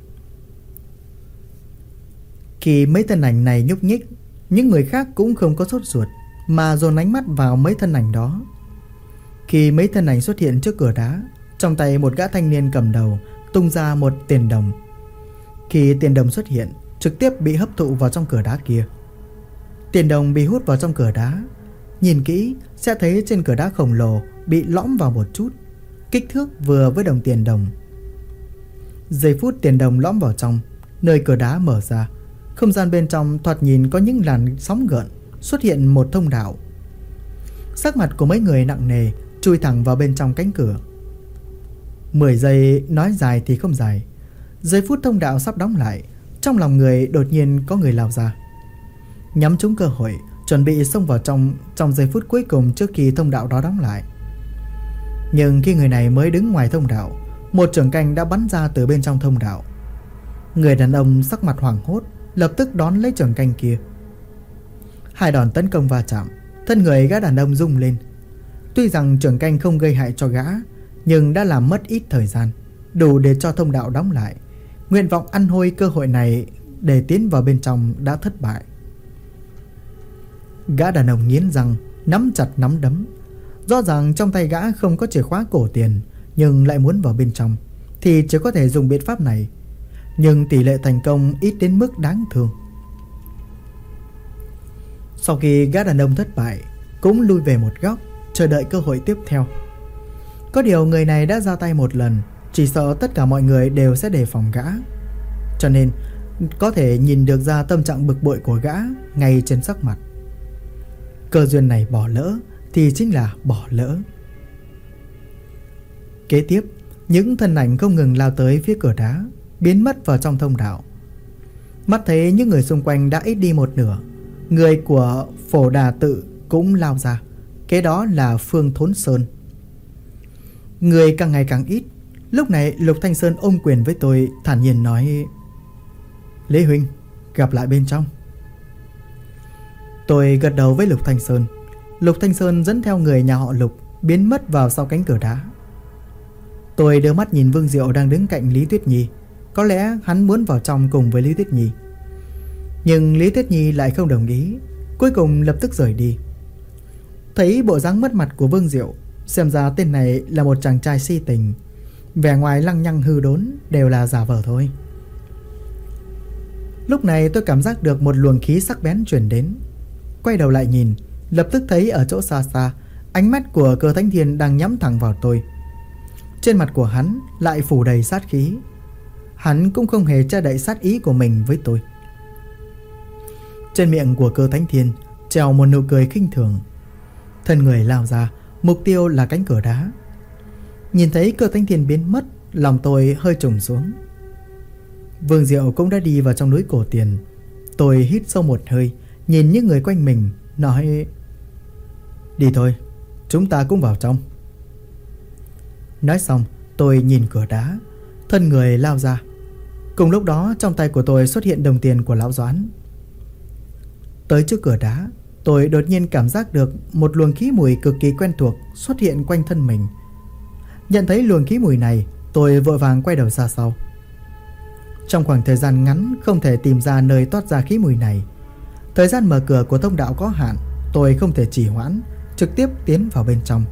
Khi mấy thân ảnh này nhúc nhích, những người khác cũng không có sốt ruột mà dồn ánh mắt vào mấy thân ảnh đó. Khi mấy thân ảnh xuất hiện trước cửa đá, trong tay một gã thanh niên cầm đầu tung ra một tiền đồng. Khi tiền đồng xuất hiện, trực tiếp bị hấp thụ vào trong cửa đá kia. Tiền đồng bị hút vào trong cửa đá, Nhìn kỹ sẽ thấy trên cửa đá khổng lồ bị lõm vào một chút, kích thước vừa với đồng tiền đồng. Giây phút tiền đồng lõm vào trong, nơi cửa đá mở ra, không gian bên trong thoạt nhìn có những làn sóng gợn, xuất hiện một thông đạo. Sắc mặt của mấy người nặng nề, chui thẳng vào bên trong cánh cửa. 10 giây nói dài thì không dài. Giây phút thông đạo sắp đóng lại, trong lòng người đột nhiên có người lao ra, nhắm trúng cơ hội, chuẩn bị xông vào trong giây phút cuối cùng trước khi thông đạo đó đóng lại. Nhưng khi người này mới đứng ngoài thông đạo, một chưởng canh đã bắn ra từ bên trong thông đạo. Người đàn ông sắc mặt hoảng hốt, lập tức đón lấy chưởng canh kia. Hai đòn tấn công va chạm, thân người gã đàn ông rung lên. Tuy rằng chưởng canh không gây hại cho gã, nhưng đã làm mất ít thời gian, đủ để cho thông đạo đóng lại. Nguyện vọng ăn hôi cơ hội này để tiến vào bên trong đã thất bại. Gã đàn ông nghiến răng, nắm chặt nắm đấm. Rõ ràng trong tay gã không có chìa khóa cổ tiền, nhưng lại muốn vào bên trong thì chỉ có thể dùng biện pháp này. Nhưng tỷ lệ thành công ít đến mức đáng thương. Sau khi gã đàn ông thất bại, cũng lui về một góc, chờ đợi cơ hội tiếp theo. Có điều người này đã ra tay một lần, chỉ sợ tất cả mọi người đều sẽ đề phòng gã, cho nên có thể nhìn được ra tâm trạng bực bội của gã ngay trên sắc mặt. Cơ duyên này bỏ lỡ thì chính là bỏ lỡ. Kế tiếp, những thân ảnh không ngừng lao tới phía cửa đá, biến mất vào trong thông đạo. Mắt thấy những người xung quanh đã ít đi một nửa, người của Phổ Đà Tự cũng lao ra. Kế đó là Phương Thốn Sơn. Người càng ngày càng ít. Lúc này Lục Thanh Sơn ôm quyền với tôi, thản nhiên nói: Lê huynh, gặp lại bên trong. Tôi gật đầu với Lục Thanh Sơn. Lục Thanh Sơn dẫn theo người nhà họ Lục biến mất vào sau cánh cửa đá. Tôi đưa mắt nhìn Vương Diệu đang đứng cạnh Lý Tuyết Nhi. Có lẽ hắn muốn vào trong cùng với Lý Tuyết Nhi, nhưng Lý Tuyết Nhi lại không đồng ý, cuối cùng lập tức rời đi. Thấy bộ dáng mất mặt của Vương Diệu, xem ra tên này là một chàng trai si tình, vẻ ngoài lăng nhăng hư đốn đều là giả vờ thôi. Lúc này tôi cảm giác được một luồng khí sắc bén truyền đến. Quay đầu lại nhìn, lập tức thấy ở chỗ xa xa, ánh mắt của Cơ Thánh Thiên đang nhắm thẳng vào tôi. Trên mặt của hắn lại phủ đầy sát khí. Hắn cũng không hề che đậy sát ý của mình với tôi. Trên miệng của Cơ Thánh Thiên treo một nụ cười khinh thường. Thân người lao ra, mục tiêu là cánh cửa đá. Nhìn thấy Cơ Thánh Thiên biến mất, lòng tôi hơi trùng xuống. Vương Diệu cũng đã đi vào trong núi cổ tiền. Tôi hít sâu một hơi, nhìn những người quanh mình, nói: Đi thôi, chúng ta cũng vào trong. Nói xong, tôi nhìn cửa đá, thân người lao ra. Cùng lúc đó, trong tay của tôi xuất hiện đồng tiền của Lão Doãn. Tới trước cửa đá, tôi đột nhiên cảm giác được một luồng khí mùi cực kỳ quen thuộc xuất hiện quanh thân mình. Nhận thấy luồng khí mùi này, tôi vội vàng quay đầu ra sau. Trong khoảng thời gian ngắn không thể tìm ra nơi toát ra khí mùi này. Thời gian mở cửa của thông đạo có hạn, tôi không thể trì hoãn, trực tiếp tiến vào bên trong.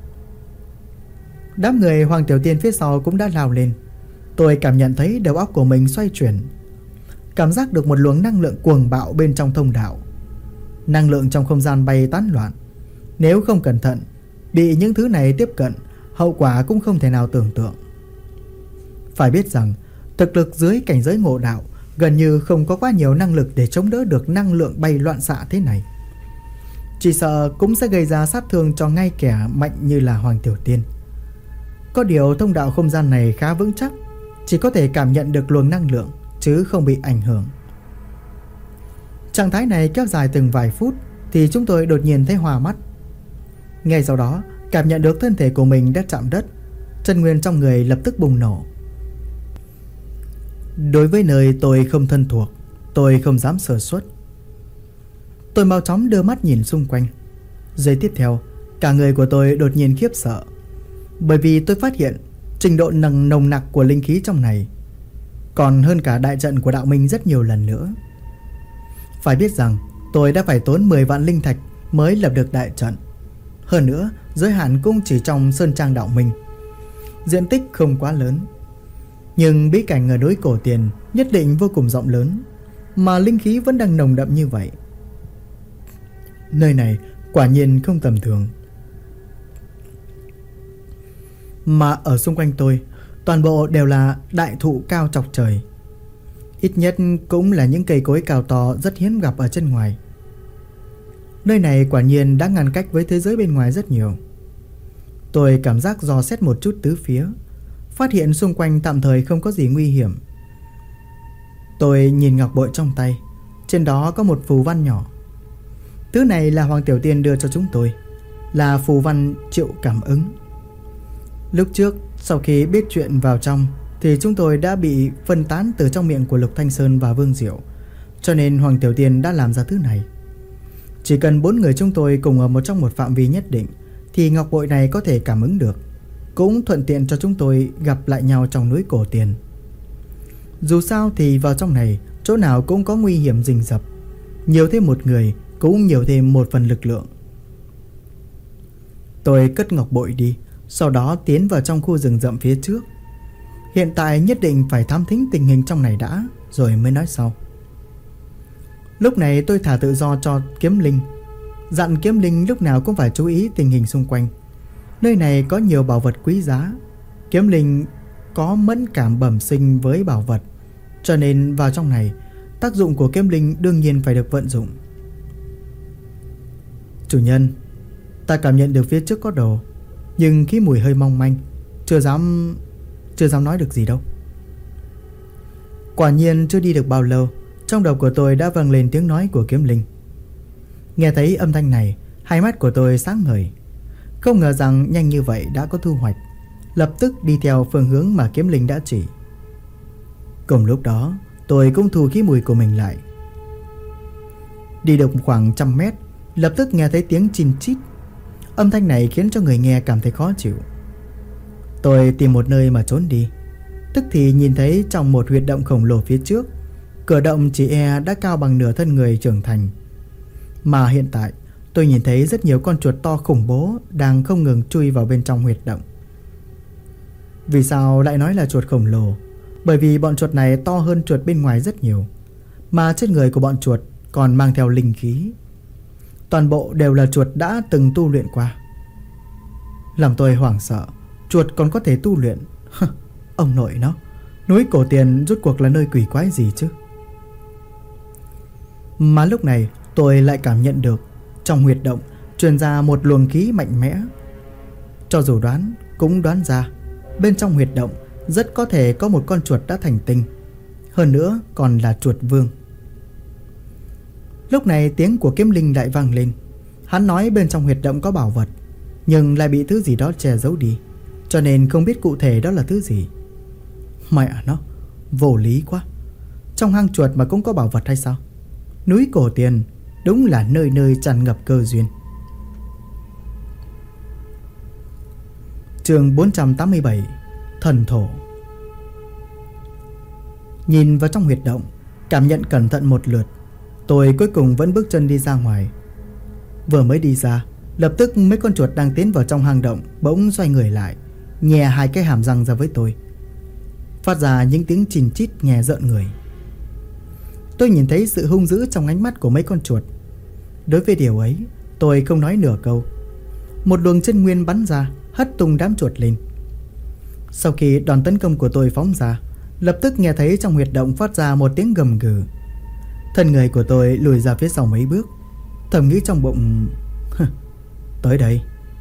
Đám người Hoàng Tiểu Tiên phía sau cũng đã lao lên. Tôi cảm nhận thấy đầu óc của mình xoay chuyển, cảm giác được một luồng năng lượng cuồng bạo bên trong thông đạo. Năng lượng trong không gian bay tán loạn. Nếu không cẩn thận, bị những thứ này tiếp cận, hậu quả cũng không thể nào tưởng tượng. Phải biết rằng, thực lực dưới cảnh giới ngộ đạo gần như không có quá nhiều năng lực để chống đỡ được năng lượng bay loạn xạ thế này. Chỉ sợ cũng sẽ gây ra sát thương cho ngay kẻ mạnh như là Hoàng Tiểu Tiên. Có điều thông đạo không gian này khá vững chắc, chỉ có thể cảm nhận được luồng năng lượng chứ không bị ảnh hưởng. Trạng thái này kéo dài từng vài phút thì chúng tôi đột nhiên thấy hoa mắt. Ngay sau đó cảm nhận được thân thể của mình đã chạm đất, chân nguyên trong người lập tức bùng nổ. Đối với nơi tôi không thân thuộc, tôi không dám sơ suất. Tôi mau chóng đưa mắt nhìn xung quanh. Giây tiếp theo, cả người của tôi đột nhiên khiếp sợ, bởi vì tôi phát hiện trình độ nồng nặc của linh khí trong này còn hơn cả đại trận của đạo minh rất nhiều lần nữa. Phải biết rằng tôi đã phải tốn 10 vạn linh thạch mới lập được đại trận. Hơn nữa, giới hạn cũng chỉ trong sơn trang đạo minh, diện tích không quá lớn. Nhưng bí cảnh ở núi cổ tiền nhất định vô cùng rộng lớn, mà linh khí vẫn đang nồng đậm như vậy. Nơi này Quả nhiên không tầm thường. Mà ở xung quanh tôi toàn bộ đều là đại thụ cao chọc trời. Ít nhất cũng là những cây cối cao to rất hiếm gặp ở chân ngoài. Nơi này quả nhiên đã ngăn cách với thế giới bên ngoài rất nhiều. Tôi cảm giác dò xét một chút tứ phía, phát hiện xung quanh tạm thời không có gì nguy hiểm. Tôi nhìn ngọc bội trong tay, trên đó có một phù văn nhỏ. Thứ này là Hoàng Tiểu Tiên đưa cho chúng tôi, là phù văn triệu cảm ứng. Lúc trước sau khi biết chuyện vào trong thì chúng tôi đã bị phân tán từ trong miệng của Lục Thanh Sơn và Vương Diệu, cho nên Hoàng Tiểu Tiên đã làm ra thứ này. Chỉ cần 4 người chúng tôi cùng ở trong một phạm vi nhất định thì ngọc bội này có thể cảm ứng được, cũng thuận tiện cho chúng tôi gặp lại nhau trong núi Cổ Tiền. Dù sao thì vào trong này chỗ nào cũng có nguy hiểm rình rập, nhiều thêm một người cũng nhiều thêm một phần lực lượng. Tôi cất ngọc bội đi, sau đó tiến vào trong khu rừng rậm phía trước. Hiện tại nhất định phải thám thính tình hình trong này đã, rồi mới nói sau. Lúc này tôi thả tự do cho Kiếm Linh, dặn Kiếm Linh lúc nào cũng phải chú ý tình hình xung quanh. Nơi này có nhiều bảo vật quý giá, Kiếm Linh có mẫn cảm bẩm sinh với bảo vật, cho nên vào trong này tác dụng của Kiếm Linh đương nhiên phải được vận dụng. Chủ nhân, ta cảm nhận được phía trước có đồ, nhưng khí mùi hơi mong manh, chưa dám nói được gì đâu. Quả nhiên chưa đi được bao lâu, trong đầu của tôi đã vang lên tiếng nói của Kiếm Linh. Nghe thấy âm thanh này, hai mắt của tôi sáng ngời. Không ngờ rằng nhanh như vậy đã có thu hoạch, lập tức đi theo phương hướng mà Kiếm Linh đã chỉ. Cùng lúc đó, tôi cũng thu khí mùi của mình lại. Đi được khoảng 100 mét, lập tức nghe thấy tiếng chin chít. Âm thanh này khiến cho người nghe cảm thấy khó chịu. Tôi tìm một nơi mà trốn đi, tức thì nhìn thấy trong một huyệt động khổng lồ phía trước, cửa động chỉ đã cao bằng nửa thân người trưởng thành. Mà hiện tại tôi nhìn thấy rất nhiều con chuột to khủng bố đang không ngừng chui vào bên trong huyệt động. Vì sao lại nói là chuột khổng lồ? Bởi vì bọn chuột này to hơn chuột bên ngoài rất nhiều, mà trên người của bọn chuột còn mang theo linh khí. Toàn bộ đều là chuột đã từng tu luyện qua. Làm tôi hoảng sợ, chuột còn có thể tu luyện. Ông nội nó, núi Cổ Tiền rốt cuộc là nơi quỷ quái gì chứ? Mà lúc này tôi lại cảm nhận được trong huyệt động truyền ra một luồng khí mạnh mẽ. Cho dù đoán cũng đoán ra bên trong huyệt động rất có thể có một con chuột đã thành tinh, hơn nữa còn là chuột vương. Lúc này tiếng của Kiếm Linh lại vang lên. Hắn nói bên trong huyệt động có bảo vật, nhưng lại bị thứ gì đó che giấu đi, cho nên không biết cụ thể đó là thứ gì. Mẹ nó, vô lý quá. Trong hang chuột mà cũng có bảo vật hay sao? Núi Cổ Tiền đúng là nơi nơi tràn ngập cơ duyên. Chương 487, Thần Thổ. Nhìn vào trong huyệt động, cảm nhận cẩn thận một lượt, tôi cuối cùng vẫn bước chân đi ra ngoài. Vừa mới đi ra, lập tức mấy con chuột đang tiến vào trong hang động bỗng xoay người lại, nhè hai cái hàm răng ra với tôi, phát ra những tiếng chìn chít nghe rợn người. Tôi nhìn thấy sự hung dữ trong ánh mắt của mấy con chuột. Đối với điều ấy, tôi không nói nửa câu. Một luồng chân nguyên bắn ra, hất tung đám chuột lên. Sau khi đòn tấn công của tôi phóng ra, lập tức nghe thấy trong huyệt động phát ra một tiếng gầm gừ. Thân người của tôi lùi ra phía sau mấy bước, thầm nghĩ trong bụng, tới đây.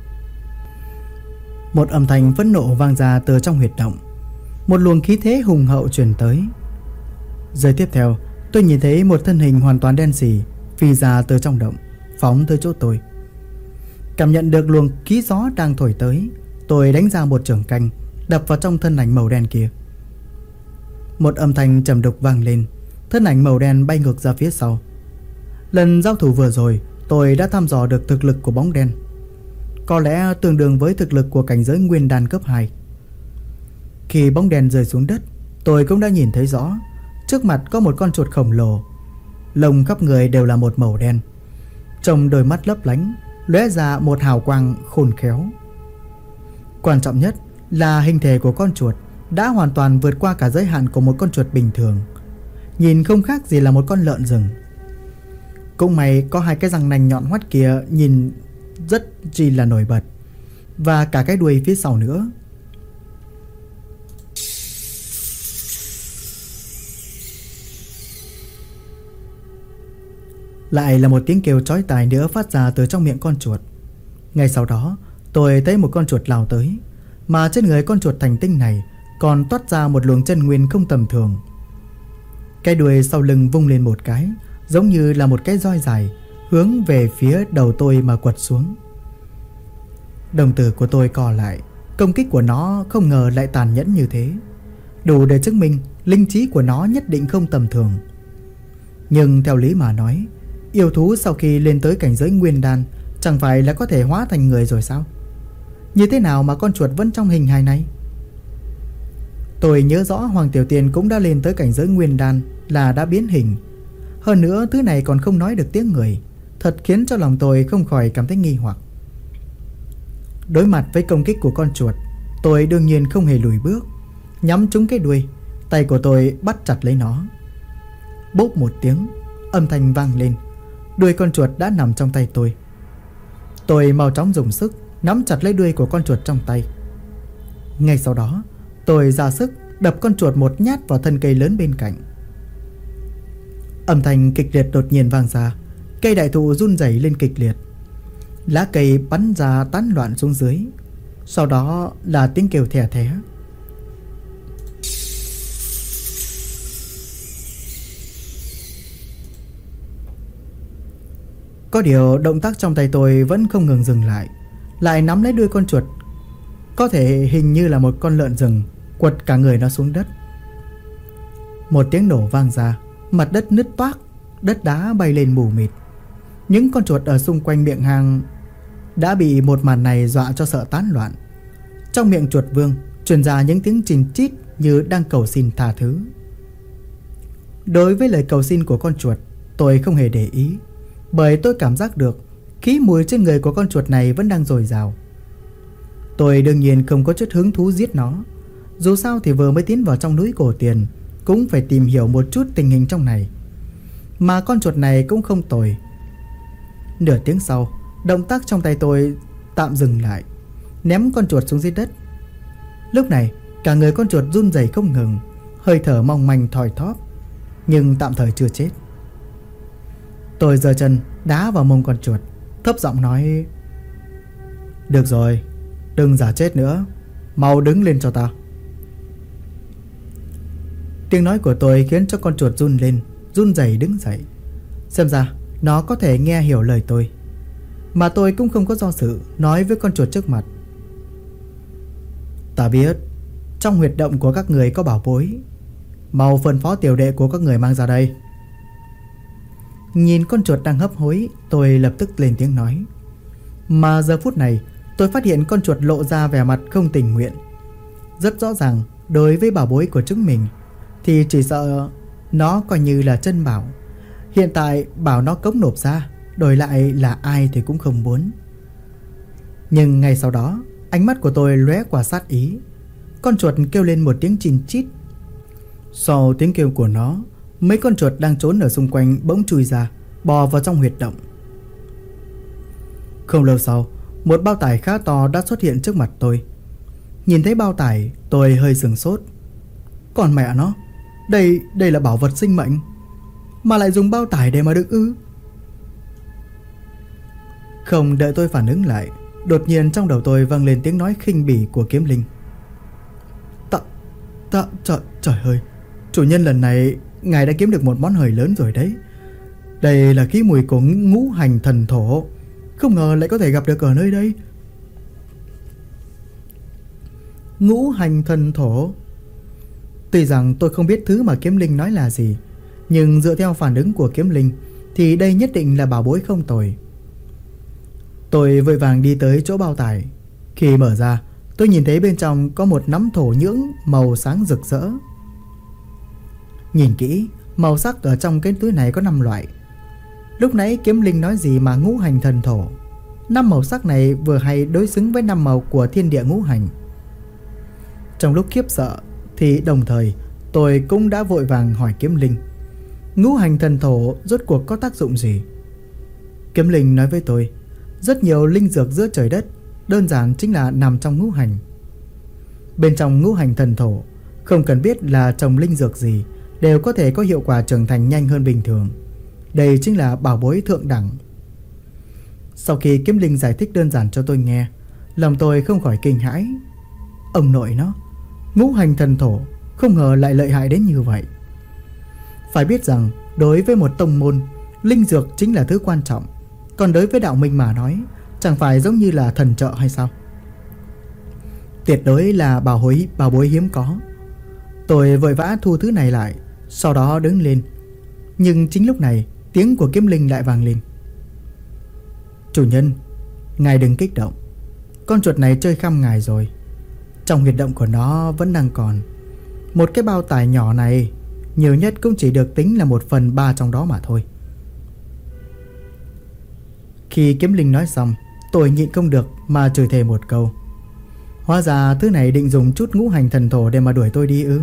Một âm thanh phẫn nộ vang ra từ trong huyệt động, một luồng khí thế hùng hậu truyền tới. Giây tiếp theo, tôi nhìn thấy một thân hình hoàn toàn đen sì phi ra từ trong động, phóng tới chỗ tôi. Cảm nhận được luồng khí gió đang thổi tới, tôi đánh ra một chưởng canh, đập vào trong thân ảnh màu đen kia. Một âm thanh trầm đục vang lên, thân ảnh màu đen bay ngược ra phía sau. Lần giao thủ vừa rồi, tôi đã thăm dò được thực lực của bóng đen, có lẽ tương đương với thực lực của cảnh giới nguyên đan cấp 2. Khi bóng đen rơi xuống đất, tôi cũng đã nhìn thấy rõ, trước mặt có một con chuột khổng lồ, lông khắp người đều là một màu đen, trong đôi mắt lấp lánh lóe ra một hào quang khôn khéo. Quan trọng nhất là hình thể của con chuột đã hoàn toàn vượt qua cả giới hạn của một con chuột bình thường, nhìn không khác gì là một con lợn rừng. Cũng may có hai cái răng nanh nhọn hoắt kia nhìn rất chi là nổi bật, và cả cái đuôi phía sau nữa. Lại là một tiếng kêu chói tai nữa phát ra từ trong miệng con chuột. Ngay sau đó tôi thấy một con chuột lao tới, mà trên người con chuột thành tinh này còn toát ra một luồng chân nguyên không tầm thường. Cái đuôi sau lưng vung lên một cái, giống như là một cái roi dài, hướng về phía đầu tôi mà quật xuống. Đồng tử của tôi co lại. Công kích của nó không ngờ lại tàn nhẫn như thế, đủ để chứng minh linh trí của nó nhất định không tầm thường. Nhưng theo lý mà nói, yêu thú sau khi lên tới cảnh giới nguyên đan chẳng phải là có thể hóa thành người rồi sao? Như thế nào mà con chuột vẫn trong hình hài này? Tôi nhớ rõ Hoàng Tiểu Tiên cũng đã lên tới cảnh giới nguyên đan là đã biến hình. Hơn nữa thứ này còn không nói được tiếng người, thật khiến cho lòng tôi không khỏi cảm thấy nghi hoặc. Đối mặt với công kích của con chuột, tôi đương nhiên không hề lùi bước. Nhắm trúng cái đuôi, tay của tôi bắt chặt lấy nó. Bốp một tiếng, âm thanh vang lên. Đuôi con chuột đã nằm trong tay tôi. Tôi mau chóng dùng sức nắm chặt lấy đuôi của con chuột trong tay. Ngay sau đó tôi ra sức đập con chuột một nhát vào thân cây lớn bên cạnh. Âm thanh kịch liệt đột nhiên vang ra. Cây đại thụ run rẩy lên kịch liệt. Lá cây bắn ra tán loạn xuống dưới. Sau đó là tiếng kêu thè thé. Có điều động tác trong tay tôi vẫn không ngừng dừng lại, lại nắm lấy đuôi con chuột, có thể hình như là một con lợn rừng, quật cả người nó xuống đất. Một tiếng nổ vang ra, mặt đất nứt toác, đất đá bay lên mù mịt. Những con chuột ở xung quanh miệng hang đã bị một màn này dọa cho sợ tán loạn. Trong miệng chuột vương truyền ra những tiếng chìn chít như đang cầu xin tha thứ. Đối với lời cầu xin của con chuột, tôi không hề để ý, bởi tôi cảm giác được khí mùi trên người của con chuột này vẫn đang dồi dào. Tôi đương nhiên không có chút hứng thú giết nó. Dù sao thì vừa mới tiến vào trong núi Cổ Tiền, cũng phải tìm hiểu một chút tình hình trong này. Mà con chuột này cũng không tồi. Nửa tiếng sau, động tác trong tay tôi tạm dừng lại, ném con chuột xuống dưới đất. Lúc này cả người con chuột run rẩy không ngừng, hơi thở mong manh thoi thóp, nhưng tạm thời chưa chết. Tôi giơ chân đá vào mông con chuột, thấp giọng nói: "Được rồi, đừng giả chết nữa, mau đứng lên cho ta." Tiếng nói của tôi khiến cho con chuột run lên, run rẩy đứng dậy. Xem ra nó có thể nghe hiểu lời tôi. Mà tôi cũng không có do dự, nói với con chuột trước mặt: "Ta biết trong huyệt động của các người có bảo bối, mau phân phó tiểu đệ của các người mang ra đây." Nhìn con chuột đang hấp hối, tôi lập tức lên tiếng nói. Mà giờ phút này tôi phát hiện con chuột lộ ra vẻ mặt không tình nguyện. Rất rõ ràng đối với bảo bối của chúng mình thì chỉ sợ nó coi như là chân bảo. Hiện tại bảo nó cống nộp ra, đổi lại là ai thì cũng không muốn. Nhưng ngay sau đó ánh mắt của tôi lóe qua sát ý. Con chuột kêu lên một tiếng chin chít. Sau tiếng kêu của nó, mấy con chuột đang trốn ở xung quanh bỗng chui ra, bò vào trong huyệt động. Không lâu sau, một bao tải khá to đã xuất hiện trước mặt tôi. Nhìn thấy bao tải, tôi hơi sửng sốt. Còn mẹ nó, đây là bảo vật sinh mệnh, mà lại dùng bao tải để mà đựng ư? Không đợi tôi phản ứng lại, đột nhiên trong đầu tôi vang lên tiếng nói khinh bỉ của Kiếm Linh. Trời ơi, chủ nhân, lần này ngài đã kiếm được một món hời lớn rồi đấy. Đây là khí mùi của ngũ hành thần thổ, không ngờ lại có thể gặp được ở nơi đây. Ngũ hành thần thổ. Tuy rằng tôi không biết thứ mà Kiếm Linh nói là gì, nhưng dựa theo phản ứng của Kiếm Linh thì đây nhất định là bảo bối không tồi. Tôi vội vàng đi tới chỗ bao tải. Khi mở ra, tôi nhìn thấy bên trong có một nắm thổ nhưỡng màu sáng rực rỡ. Nhìn kỹ, màu sắc ở trong cái túi này có 5 loại. Lúc nãy Kiếm Linh nói gì mà ngũ hành thần thổ? 5 màu sắc này vừa hay đối xứng với 5 màu của thiên địa ngũ hành. Trong lúc khiếp sợ thì đồng thời tôi cũng đã vội vàng hỏi Kiếm Linh, ngũ hành thần thổ rốt cuộc có tác dụng gì? Kiếm Linh nói với tôi, rất nhiều linh dược giữa trời đất, đơn giản chính là nằm trong ngũ hành. Bên trong ngũ hành thần thổ, không cần biết là trồng linh dược gì, đều có thể có hiệu quả trưởng thành nhanh hơn bình thường. Đây chính là bảo bối thượng đẳng. Sau khi Kiếm Linh giải thích đơn giản cho tôi nghe, lòng tôi không khỏi kinh hãi. Ông nội nó, ngũ hành thần thổ không ngờ lại lợi hại đến như vậy. Phải biết rằng đối với một tông môn, linh dược chính là thứ quan trọng. Còn đối với đạo minh mà nói, chẳng phải giống như là thần trợ hay sao? Tuyệt đối là bảo bối hiếm có. Tôi vội vã thu thứ này lại, sau đó đứng lên. Nhưng chính lúc này, tiếng của Kiếm Linh lại vang lên. Chủ nhân, ngài đừng kích động. Con chuột này chơi khăm ngài rồi. Trong huyệt động của nó vẫn đang còn. Một cái bao tải nhỏ này nhiều nhất cũng chỉ được tính là 1/3 trong đó mà thôi. Khi Kiếm Linh nói xong, tôi nhịn không được mà chửi thề một câu. Hóa ra thứ này định dùng chút ngũ hành thần thổ để mà đuổi tôi đi ư?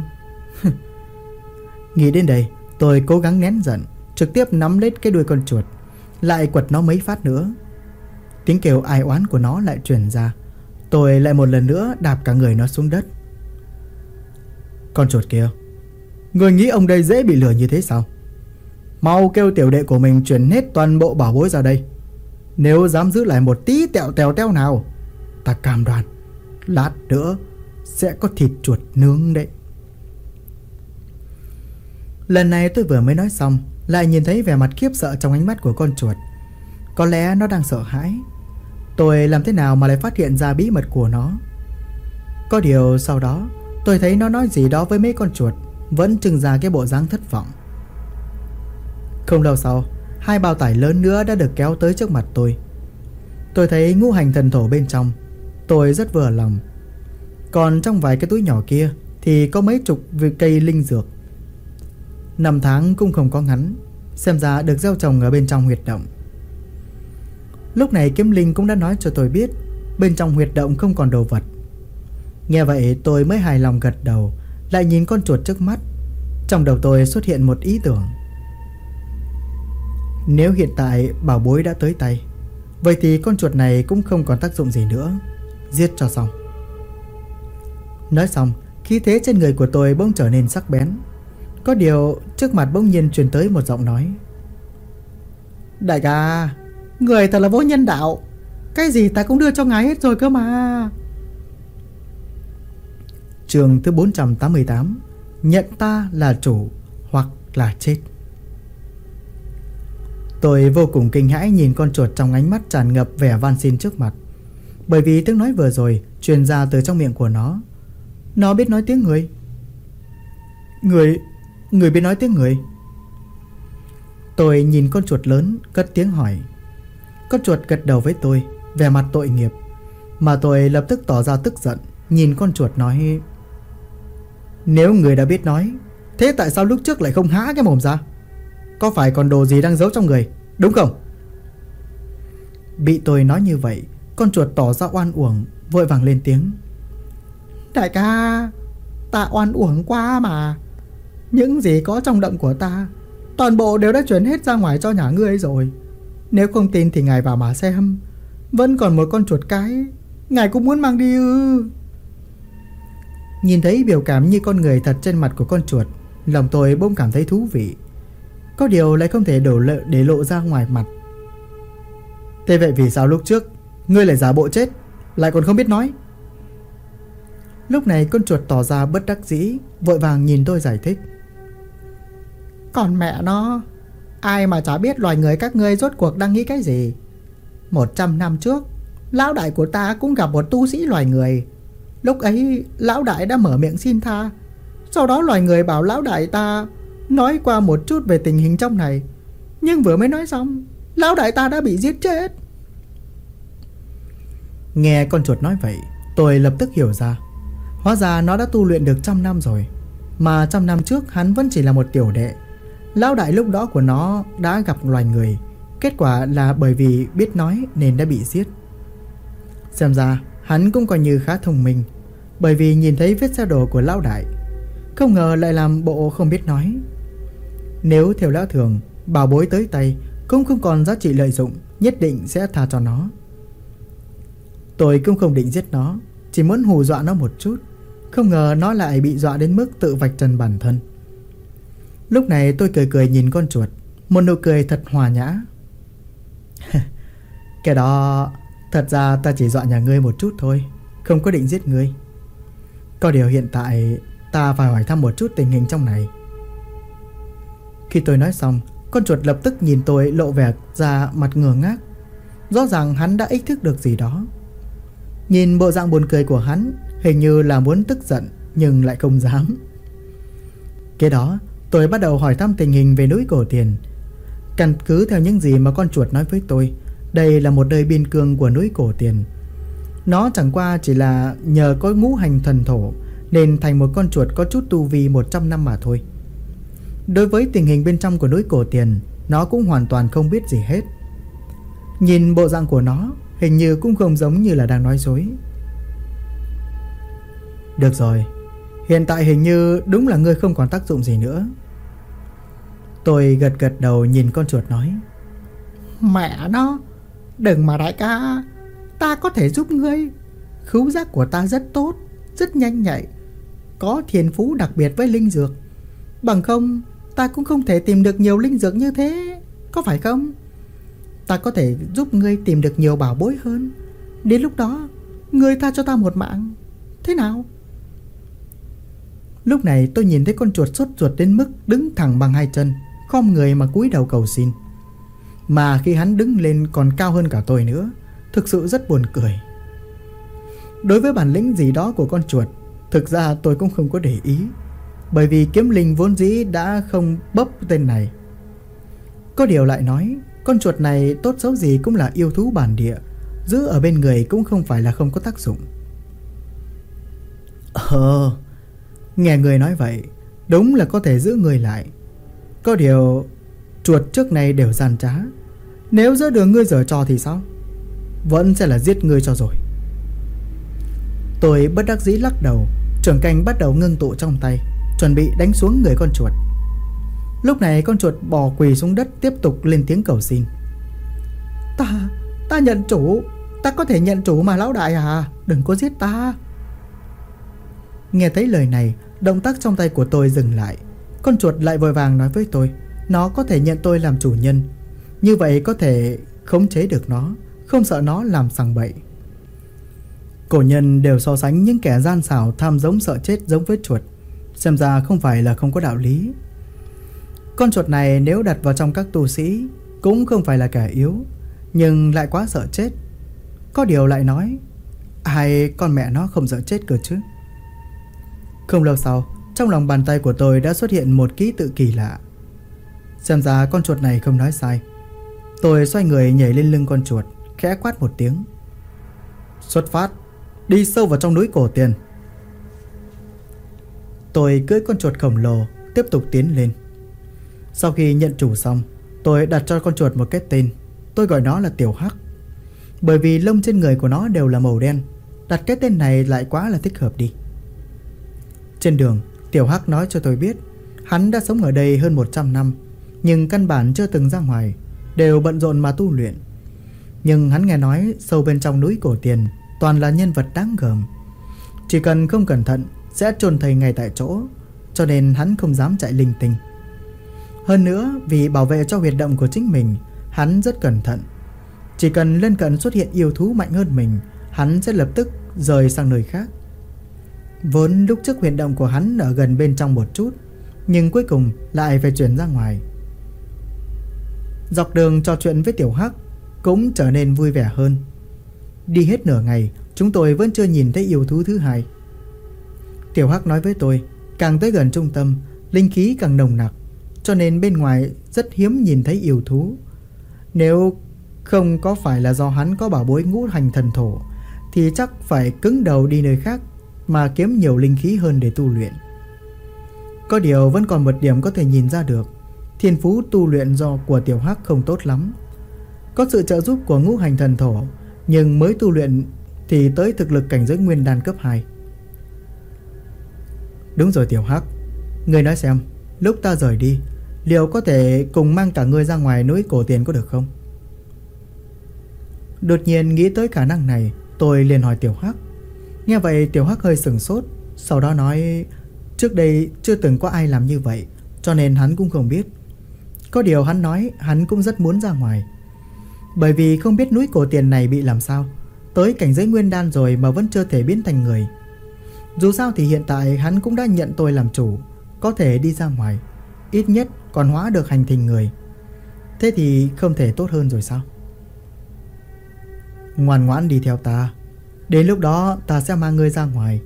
Nghĩ đến đây, tôi cố gắng nén giận, trực tiếp nắm lấy cái đuôi con chuột, lại quật nó mấy phát nữa. Tiếng kêu ai oán của nó lại truyền ra. Tôi lại một lần nữa đạp cả người nó xuống đất. Con chuột kia, người nghĩ ông đây dễ bị lừa như thế sao? Mau kêu tiểu đệ của mình chuyển hết toàn bộ bảo bối ra đây. Nếu dám giữ lại một tí tẹo teo nào, ta cam đoan lát nữa sẽ có thịt chuột nướng đấy. Lần này tôi vừa mới nói xong, lại nhìn thấy vẻ mặt khiếp sợ trong ánh mắt của con chuột. Có lẽ nó đang sợ hãi. Tôi làm thế nào mà lại phát hiện ra bí mật của nó? Có điều sau đó tôi thấy nó nói gì đó với mấy con chuột, vẫn trưng ra cái bộ dáng thất vọng. Không lâu sau, 2 bao tải lớn nữa đã được kéo tới trước mặt tôi. Tôi thấy ngũ hành thần thổ bên trong, tôi rất vừa lòng. Còn trong vài cái túi nhỏ kia thì có mấy chục cây linh dược. 5 tháng cũng không có ngắn, xem ra được gieo trồng ở bên trong huyệt động. Lúc này Kiếm Linh cũng đã nói cho tôi biết bên trong huyệt động không còn đồ vật. Nghe vậy tôi mới hài lòng gật đầu, lại nhìn con chuột trước mắt. Trong đầu tôi xuất hiện một ý tưởng. Nếu hiện tại bảo bối đã tới tay, vậy thì con chuột này cũng không còn tác dụng gì nữa. Giết cho xong. Nói xong, khí thế trên người của tôi bỗng trở nên sắc bén. Có điều trước mặt bỗng nhiên truyền tới một giọng nói. Đại ca, người thật là vô nhân đạo. Cái gì ta cũng đưa cho ngài hết rồi cơ mà. Chương thứ 488. Nhận ta là chủ hoặc là chết. Tôi vô cùng kinh hãi nhìn con chuột trong ánh mắt tràn ngập vẻ van xin trước mặt. Bởi vì tiếng nói vừa rồi truyền ra từ trong miệng của nó. Nó biết nói tiếng người. Người biết nói tiếng người. Tôi nhìn con chuột lớn, cất tiếng hỏi. Con chuột gật đầu với tôi, vẻ mặt tội nghiệp. Mà tôi lập tức tỏ ra tức giận, nhìn con chuột nói. Nếu người đã biết nói, thế tại sao lúc trước lại không há cái mồm ra? Có phải còn đồ gì đang giấu trong người, đúng không? Bị tôi nói như vậy, con chuột tỏ ra oan uổng, vội vàng lên tiếng. Đại ca, ta oan uổng quá mà. Những gì có trong động của ta toàn bộ đều đã chuyển hết ra ngoài cho nhà ngươi rồi. Nếu không tin thì ngài vào mà xem. Vẫn còn một con chuột cái, ngài cũng muốn mang đi ư? Nhìn thấy biểu cảm như con người thật trên mặt của con chuột, lòng tôi bỗng cảm thấy thú vị. Có điều lại không thể để lộ ra ngoài mặt. Thế vậy vì sao lúc trước ngươi lại giả bộ chết, lại còn không biết nói? Lúc này con chuột tỏ ra bất đắc dĩ, vội vàng nhìn tôi giải thích. Còn mẹ nó, ai mà chả biết loài người các ngươi rốt cuộc đang nghĩ cái gì. 100 năm trước, lão đại của ta cũng gặp một tu sĩ loài người. Lúc ấy lão đại đã mở miệng xin tha. Sau đó loài người bảo lão đại ta nói qua một chút về tình hình trong này. Nhưng vừa mới nói xong, lão đại ta đã bị giết chết. Nghe con chuột nói vậy, tôi lập tức hiểu ra. Hóa ra nó đã tu luyện được 100 năm rồi. Mà 100 năm trước hắn vẫn chỉ là một tiểu đệ. Lão đại lúc đó của nó đã gặp loài người. Kết quả là bởi vì biết nói nên đã bị giết. Xem ra hắn cũng coi như khá thông minh, bởi vì nhìn thấy vết xe đổ của lão đại, không ngờ lại làm bộ không biết nói. Nếu theo lẽ thường, bảo bối tới tay cũng không còn giá trị lợi dụng, nhất định sẽ tha cho nó. Tôi cũng không định giết nó, chỉ muốn hù dọa nó một chút. Không ngờ nó lại bị dọa đến mức tự vạch trần bản thân. Lúc này tôi cười cười nhìn con chuột, một nụ cười thật hòa nhã. Cái đó, thật ra ta chỉ dọa nhà ngươi một chút thôi, không có định giết ngươi. Có điều hiện tại ta phải hỏi thăm một chút tình hình trong này. Khi tôi nói xong, con chuột lập tức nhìn tôi lộ vẻ ra mặt ngơ ngác. Rõ ràng hắn đã ý thức được gì đó. Nhìn bộ dạng buồn cười của hắn, hình như là muốn tức giận nhưng lại không dám. Kế đó tôi bắt đầu hỏi thăm tình hình về núi Cổ Tiền. Căn cứ theo những gì mà con chuột nói với tôi, đây là một nơi biên cương của núi Cổ Tiền. Nó chẳng qua chỉ là nhờ có ngũ hành thần thổ nên thành một con chuột có chút tu vi 100 năm mà thôi. Đối với tình hình bên trong của núi Cổ Tiền, nó cũng hoàn toàn không biết gì hết. Nhìn bộ dạng của nó, hình như cũng không giống như là đang nói dối. Được rồi, hiện tại hình như đúng là ngươi không còn tác dụng gì nữa. Tôi gật gật đầu nhìn con chuột nói. Mẹ nó, đừng mà đại ca, ta có thể giúp ngươi. Khứu giác của ta rất tốt, rất nhanh nhạy, có thiên phú đặc biệt với linh dược. Bằng không, ta cũng không thể tìm được nhiều linh dược như thế, có phải không? Ta có thể giúp ngươi tìm được nhiều bảo bối hơn. Đến lúc đó, ngươi tha cho ta một mạng, thế nào? Lúc này tôi nhìn thấy con chuột sốt ruột đến mức đứng thẳng bằng hai chân, khom người mà cúi đầu cầu xin. Mà khi hắn đứng lên còn cao hơn cả tôi nữa, thực sự rất buồn cười. Đối với bản lĩnh gì đó của con chuột, thực ra tôi cũng không có để ý, bởi vì kiếm linh vốn dĩ đã không bấp tên này. Có điều lại nói, con chuột này tốt xấu gì cũng là yêu thú bản địa, giữ ở bên người cũng không phải là không có tác dụng. Nghe người nói vậy, đúng là có thể giữ người lại. Có điều, chuột trước này đều gian trá. Nếu giữa đường ngươi giở trò thì sao? Vẫn sẽ là giết ngươi cho rồi. Tôi bất đắc dĩ lắc đầu. Trưởng canh bắt đầu ngưng tụ trong tay, chuẩn bị đánh xuống người con chuột. Lúc này con chuột bò quỳ xuống đất, tiếp tục lên tiếng cầu xin. Ta nhận chủ. Ta có thể nhận chủ mà lão đại à, đừng có giết ta. Nghe thấy lời này, động tác trong tay của tôi dừng lại. Con chuột lại vội vàng nói với tôi, nó có thể nhận tôi làm chủ nhân, như vậy có thể khống chế được nó, không sợ nó làm sằng bậy. Cổ nhân đều so sánh những kẻ gian xảo tham giống sợ chết giống với chuột, xem ra không phải là không có đạo lý. Con chuột này nếu đặt vào trong các tu sĩ cũng không phải là kẻ yếu, nhưng lại quá sợ chết. Có điều lại nói, ai con mẹ nó không sợ chết cơ chứ. Không lâu sau, trong lòng bàn tay của tôi đã xuất hiện một ký tự kỳ lạ. Xem ra con chuột này không nói sai. Tôi xoay người nhảy lên lưng con chuột, khẽ quát một tiếng. Xuất phát, đi sâu vào trong núi Cổ Tiền. Tôi cưỡi con chuột khổng lồ, tiếp tục tiến lên. Sau khi nhận chủ xong, tôi đặt cho con chuột một cái tên. Tôi gọi nó là Tiểu Hắc, bởi vì lông trên người của nó đều là màu đen. Đặt cái tên này lại quá là thích hợp đi. Trên đường, Tiểu Hắc nói cho tôi biết hắn đã sống ở đây hơn 100 năm, nhưng căn bản chưa từng ra ngoài, đều bận rộn mà tu luyện. Nhưng hắn nghe nói sâu bên trong núi Cổ Tiền toàn là nhân vật đáng gờm, chỉ cần không cẩn thận sẽ chôn thây ngay tại chỗ, cho nên hắn không dám chạy linh tinh. Hơn nữa, vì bảo vệ cho huyệt động của chính mình, hắn rất cẩn thận. Chỉ cần lân cận xuất hiện yêu thú mạnh hơn mình, hắn sẽ lập tức rời sang nơi khác. Vốn lúc trước huyệt động của hắn ở gần bên trong một chút, nhưng cuối cùng lại phải chuyển ra ngoài. Dọc đường trò chuyện với Tiểu Hắc cũng trở nên vui vẻ hơn. Đi hết nửa ngày, chúng tôi vẫn chưa nhìn thấy yêu thú thứ hai. Tiểu Hắc nói với tôi, càng tới gần trung tâm, linh khí càng nồng nặc, cho nên bên ngoài rất hiếm nhìn thấy yêu thú. Nếu không có phải là do hắn có bảo bối ngũ hành thần thổ, thì chắc phải cứng đầu đi nơi khác mà kiếm nhiều linh khí hơn để tu luyện. Có điều vẫn còn một điểm có thể nhìn ra được, thiên phú tu luyện của Tiểu Hắc không tốt lắm. Có sự trợ giúp của ngũ hành thần thổ, nhưng mới tu luyện thì tới thực lực cảnh giới nguyên đan cấp 2. Đúng rồi Tiểu Hắc, ngươi nói xem, lúc ta rời đi, liệu có thể cùng mang cả ngươi ra ngoài núi Cổ Tiền có được không? Đột nhiên nghĩ tới khả năng này, Tôi liền hỏi Tiểu Hắc. Nghe vậy Tiểu Hắc hơi sửng sốt, sau đó nói trước đây chưa từng có ai làm như vậy, cho nên hắn cũng không biết. Có điều hắn nói hắn cũng rất muốn ra ngoài, bởi vì không biết núi cổ tiền này bị làm sao, tới cảnh giới nguyên đan rồi mà vẫn chưa thể biến thành người. Dù sao thì hiện tại hắn cũng đã nhận tôi làm chủ, có thể đi ra ngoài, ít nhất còn hóa được hành hình người. Thế thì không thể tốt hơn rồi sao? Ngoan ngoãn đi theo ta, đến lúc đó ta sẽ mang ngươi ra ngoài.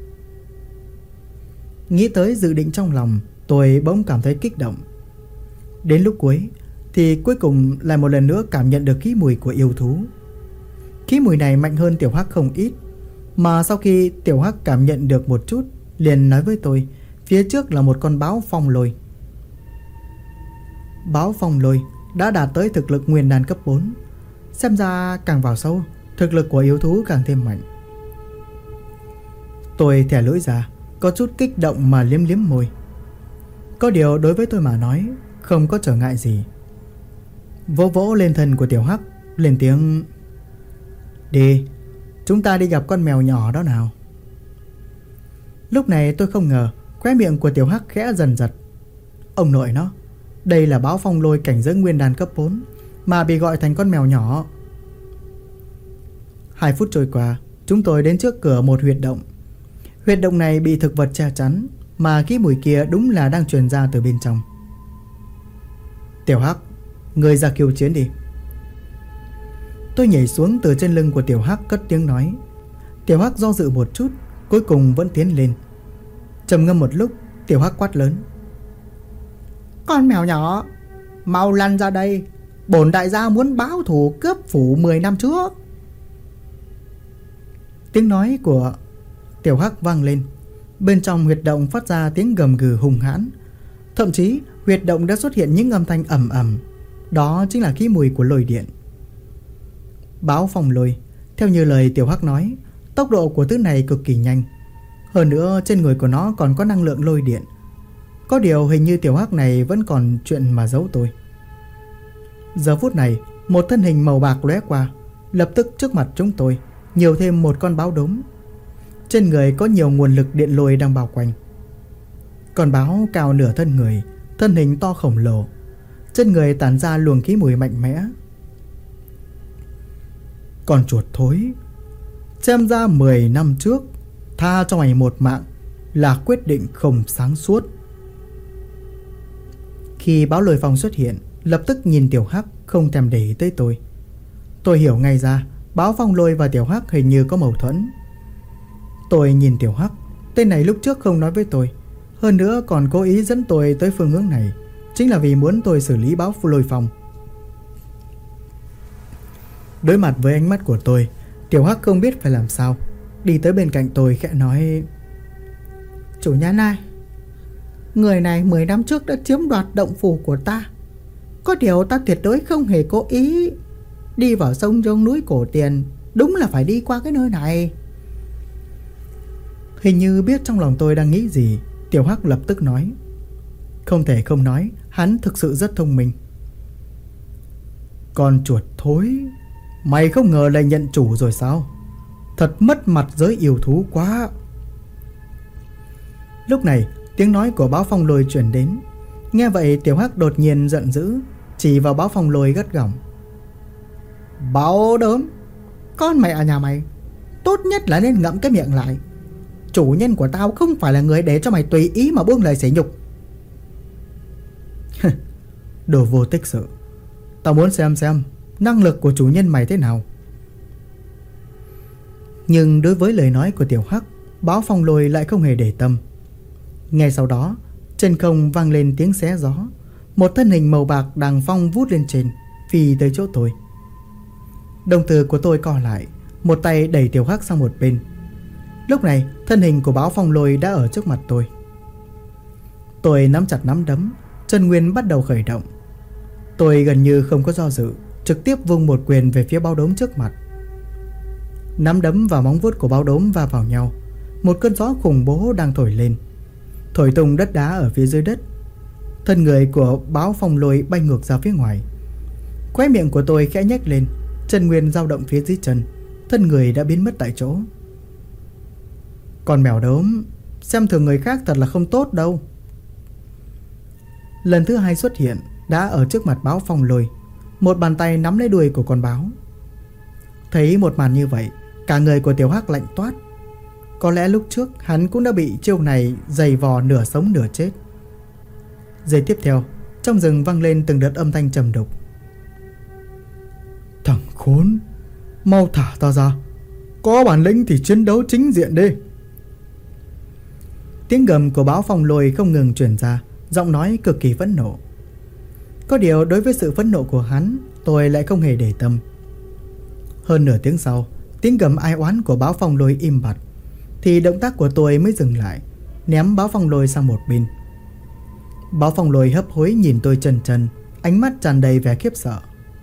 Nghĩ tới dự định trong lòng, tôi bỗng cảm thấy kích động. Đến lúc cuối thì cuối cùng lại một lần nữa cảm nhận được khí mùi của yêu thú. Khí mùi này mạnh hơn Tiểu Hắc không ít, mà sau khi Tiểu Hắc cảm nhận được một chút, liền nói với tôi phía trước là một con báo phong lôi. Báo phong lôi đã đạt tới thực lực nguyên đan cấp 4. Xem ra càng vào sâu, thực lực của yêu thú càng thêm mạnh. Tôi thè lưỡi ra, có chút kích động mà liếm liếm môi. Có điều đối với tôi mà nói, không có trở ngại gì. Vỗ vỗ lên thân của Tiểu Hắc, lên tiếng: Đi, chúng ta đi gặp con mèo nhỏ đó nào. Lúc này tôi không ngờ khóe miệng của Tiểu Hắc khẽ dần giật. Ông nội nó, đây là báo phong lôi cảnh giới nguyên đan cấp 4 mà bị gọi thành con mèo nhỏ. 2 phút trôi qua, chúng tôi đến trước cửa một huyệt động. Huyệt động này bị thực vật che chắn, mà cái mùi kia đúng là đang truyền ra từ bên trong. Tiểu Hắc, ngươi ra khiêu chiến đi. Tôi nhảy xuống từ trên lưng của Tiểu Hắc, cất tiếng nói. Tiểu Hắc do dự một chút, cuối cùng vẫn tiến lên. Trầm ngâm một lúc, Tiểu Hắc quát lớn: Con mèo nhỏ, mau lăn ra đây, bổn đại gia muốn báo thù cướp phủ 10 năm trước. Tiếng nói của Tiểu Hắc vang lên. Bên trong huyệt động phát ra tiếng gầm gừ hung hãn. Thậm chí huyệt động đã xuất hiện những âm thanh ầm ầm. Đó chính là khí mùi của lôi điện. Báo phong lôi, theo như lời Tiểu Hắc nói, tốc độ của thứ này cực kỳ nhanh. Hơn nữa trên người của nó còn có năng lượng lôi điện. Có điều hình như Tiểu Hắc này vẫn còn chuyện mà giấu tôi. Giờ phút này, một thân hình màu bạc lóe qua, lập tức trước mặt chúng tôi nhiều thêm một con báo đốm. Trên người có nhiều nguồn lực điện lôi đang bao quanh. Con báo cao nửa thân người, thân hình to khổng lồ, trên người tản ra luồng khí mùi mạnh mẽ. Con chuột thối, xem ra 10 năm trước tha cho mày một mạng là quyết định không sáng suốt. Khi báo lôi phong xuất hiện, lập tức nhìn Tiểu Hắc, không thèm để ý tới tôi. Tôi hiểu ngay ra báo phong lôi và Tiểu Hắc hình như có mâu thuẫn. Tôi nhìn Tiểu Hắc, tên này lúc trước không nói với tôi, hơn nữa còn cố ý dẫn tôi tới phương hướng này, chính là vì muốn tôi xử lý báo lôi phong. Đối mặt với ánh mắt của tôi, Tiểu Hắc không biết phải làm sao, đi tới bên cạnh tôi khẽ nói: Chủ nhân này, người này 10 năm trước đã chiếm đoạt động phủ của ta. Có điều ta tuyệt đối không hề cố ý đi vào sông trong núi cổ tiền, đúng là phải đi qua cái nơi này. Hình như biết trong lòng tôi đang nghĩ gì, Tiểu Hắc lập tức nói. Không thể không nói, hắn thực sự rất thông minh. Con chuột thối, mày không ngờ lại nhận chủ rồi sao? Thật mất mặt giới yêu thú quá. Lúc này tiếng nói của báo phong lôi truyền đến. Nghe vậy Tiểu Hắc đột nhiên giận dữ, chỉ vào báo phong lôi gắt gỏng: Báo đốm, con mẹ nhà mày, tốt nhất là nên ngậm cái miệng lại. Chủ nhân của tao không phải là người để cho mày tùy ý mà buông lời sỉ nhục. Đồ vô tích sự, tao muốn xem năng lực của chủ nhân mày thế nào. Nhưng đối với lời nói của Tiểu Hắc, báo phong lôi lại không hề để tâm. Ngay sau đó, trên không vang lên tiếng xé gió. Một thân hình màu bạc đằng phong vút lên trên, phi tới chỗ tôi. Đồng tử của tôi co lại, một tay đẩy Tiểu Hắc sang một bên. Lúc này thân hình của báo phong lôi đã ở trước mặt tôi. Tôi nắm chặt nắm đấm, chân nguyên bắt đầu khởi động. Tôi gần như không có do dự, trực tiếp vung một quyền về phía báo đốm trước mặt. Nắm đấm và móng vuốt của báo đốm va vào nhau. Một cơn gió khủng bố đang thổi lên, thổi tung đất đá ở phía dưới đất. Thân người của báo phong lôi bay ngược ra phía ngoài. Khóe miệng của tôi khẽ nhếch lên, chân nguyên dao động phía dưới chân, thân người đã biến mất tại chỗ. Con mèo đốm, xem thường người khác thật là không tốt đâu. Lần thứ 2 xuất hiện đã ở trước mặt báo phong lôi. Một bàn tay nắm lấy đuôi của con báo. Thấy một màn như vậy, cả người của Tiểu Hắc lạnh toát. Có lẽ lúc trước hắn cũng đã bị chiêu này giày vò nửa sống nửa chết. Giây tiếp theo, trong rừng vang lên từng đợt âm thanh trầm đục. Thằng khốn, mau thả ta ra. Có bản lĩnh thì chiến đấu chính diện đi. Tiếng gầm của báo phong lôi không ngừng truyền ra, giọng nói cực kỳ phẫn nộ. Có điều đối với sự phẫn nộ của hắn, tôi lại không hề để tâm. Hơn nửa tiếng sau, tiếng gầm ai oán của báo phong lôi im bặt, thì động tác của tôi mới dừng lại, ném báo phong lôi sang một bên. Báo phong lôi hấp hối nhìn tôi chần chừ, ánh mắt tràn đầy vẻ khiếp sợ.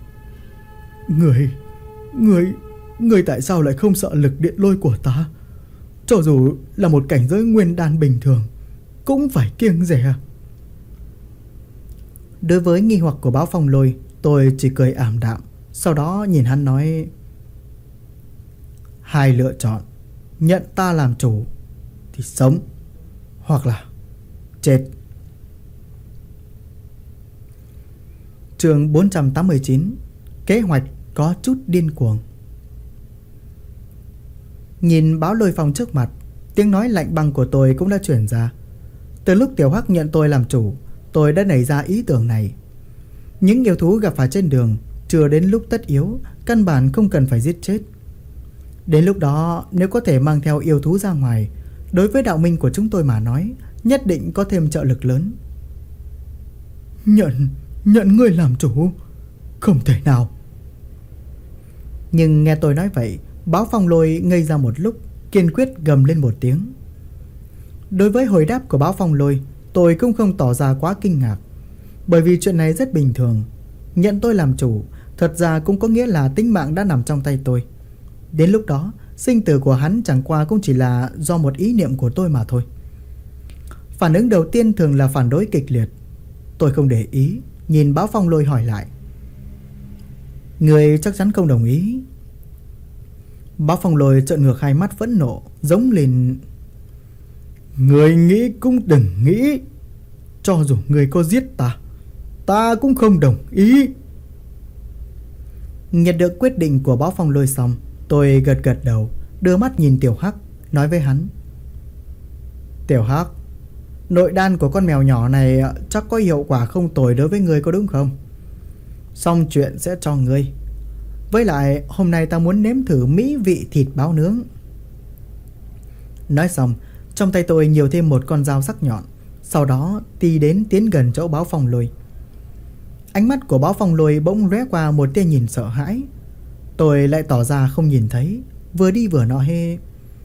Người tại sao lại không sợ lực điện lôi của ta? Cho dù là một cảnh giới nguyên đan bình thường cũng phải kiêng dè. Đối với nghi hoặc của báo phong lôi, tôi chỉ cười ảm đạm. Sau đó nhìn hắn nói: hai lựa chọn, nhận ta làm chủ thì sống, hoặc là chết. Chương 489. Kế hoạch có chút điên cuồng. Nhìn báo lôi phong trước mặt, tiếng nói lạnh băng của tôi cũng đã chuyển ra. Từ lúc Tiểu Hắc nhận tôi làm chủ, tôi đã nảy ra ý tưởng này. Những yêu thú gặp phải trên đường chưa đến lúc tất yếu, căn bản không cần phải giết chết. Đến lúc đó, nếu có thể mang theo yêu thú ra ngoài, đối với đạo minh của chúng tôi mà nói, nhất định có thêm trợ lực lớn. Nhận ngươi làm chủ? Không thể nào. Nhưng nghe tôi nói vậy, báo phong lôi ngây ra một lúc, kiên quyết gầm lên một tiếng. Đối với hồi đáp của báo phong lôi, tôi cũng không tỏ ra quá kinh ngạc, bởi vì chuyện này rất bình thường. Nhận tôi làm chủ thật ra cũng có nghĩa là tính mạng đã nằm trong tay tôi. Đến lúc đó, sinh tử của hắn chẳng qua cũng chỉ là do một ý niệm của tôi mà thôi. Phản ứng đầu tiên thường là phản đối kịch liệt. Tôi không để ý, nhìn báo phong lôi hỏi lại: người chắc chắn không đồng ý? Báo phong lôi trợn ngược hai mắt phẫn nộ, giống lên: người nghĩ cũng đừng nghĩ. Cho dù người có giết ta cũng không đồng ý. Nhận được quyết định của báo phong lôi xong, tôi gật đầu, đưa mắt nhìn Tiểu Hắc, nói với hắn: Tiểu Hắc, nội đan của con mèo nhỏ này chắc có hiệu quả không tồi đối với ngươi, có đúng không? Xong chuyện sẽ cho ngươi. Với lại hôm nay ta muốn nếm thử mỹ vị thịt báo nướng. Nói xong, trong tay tôi nhiều thêm một con dao sắc nhọn. Sau đó tiến gần chỗ báo phong lôi. Ánh mắt của báo phong lôi bỗng lóe qua một tia nhìn sợ hãi. Tôi lại tỏ ra không nhìn thấy, vừa đi vừa nói: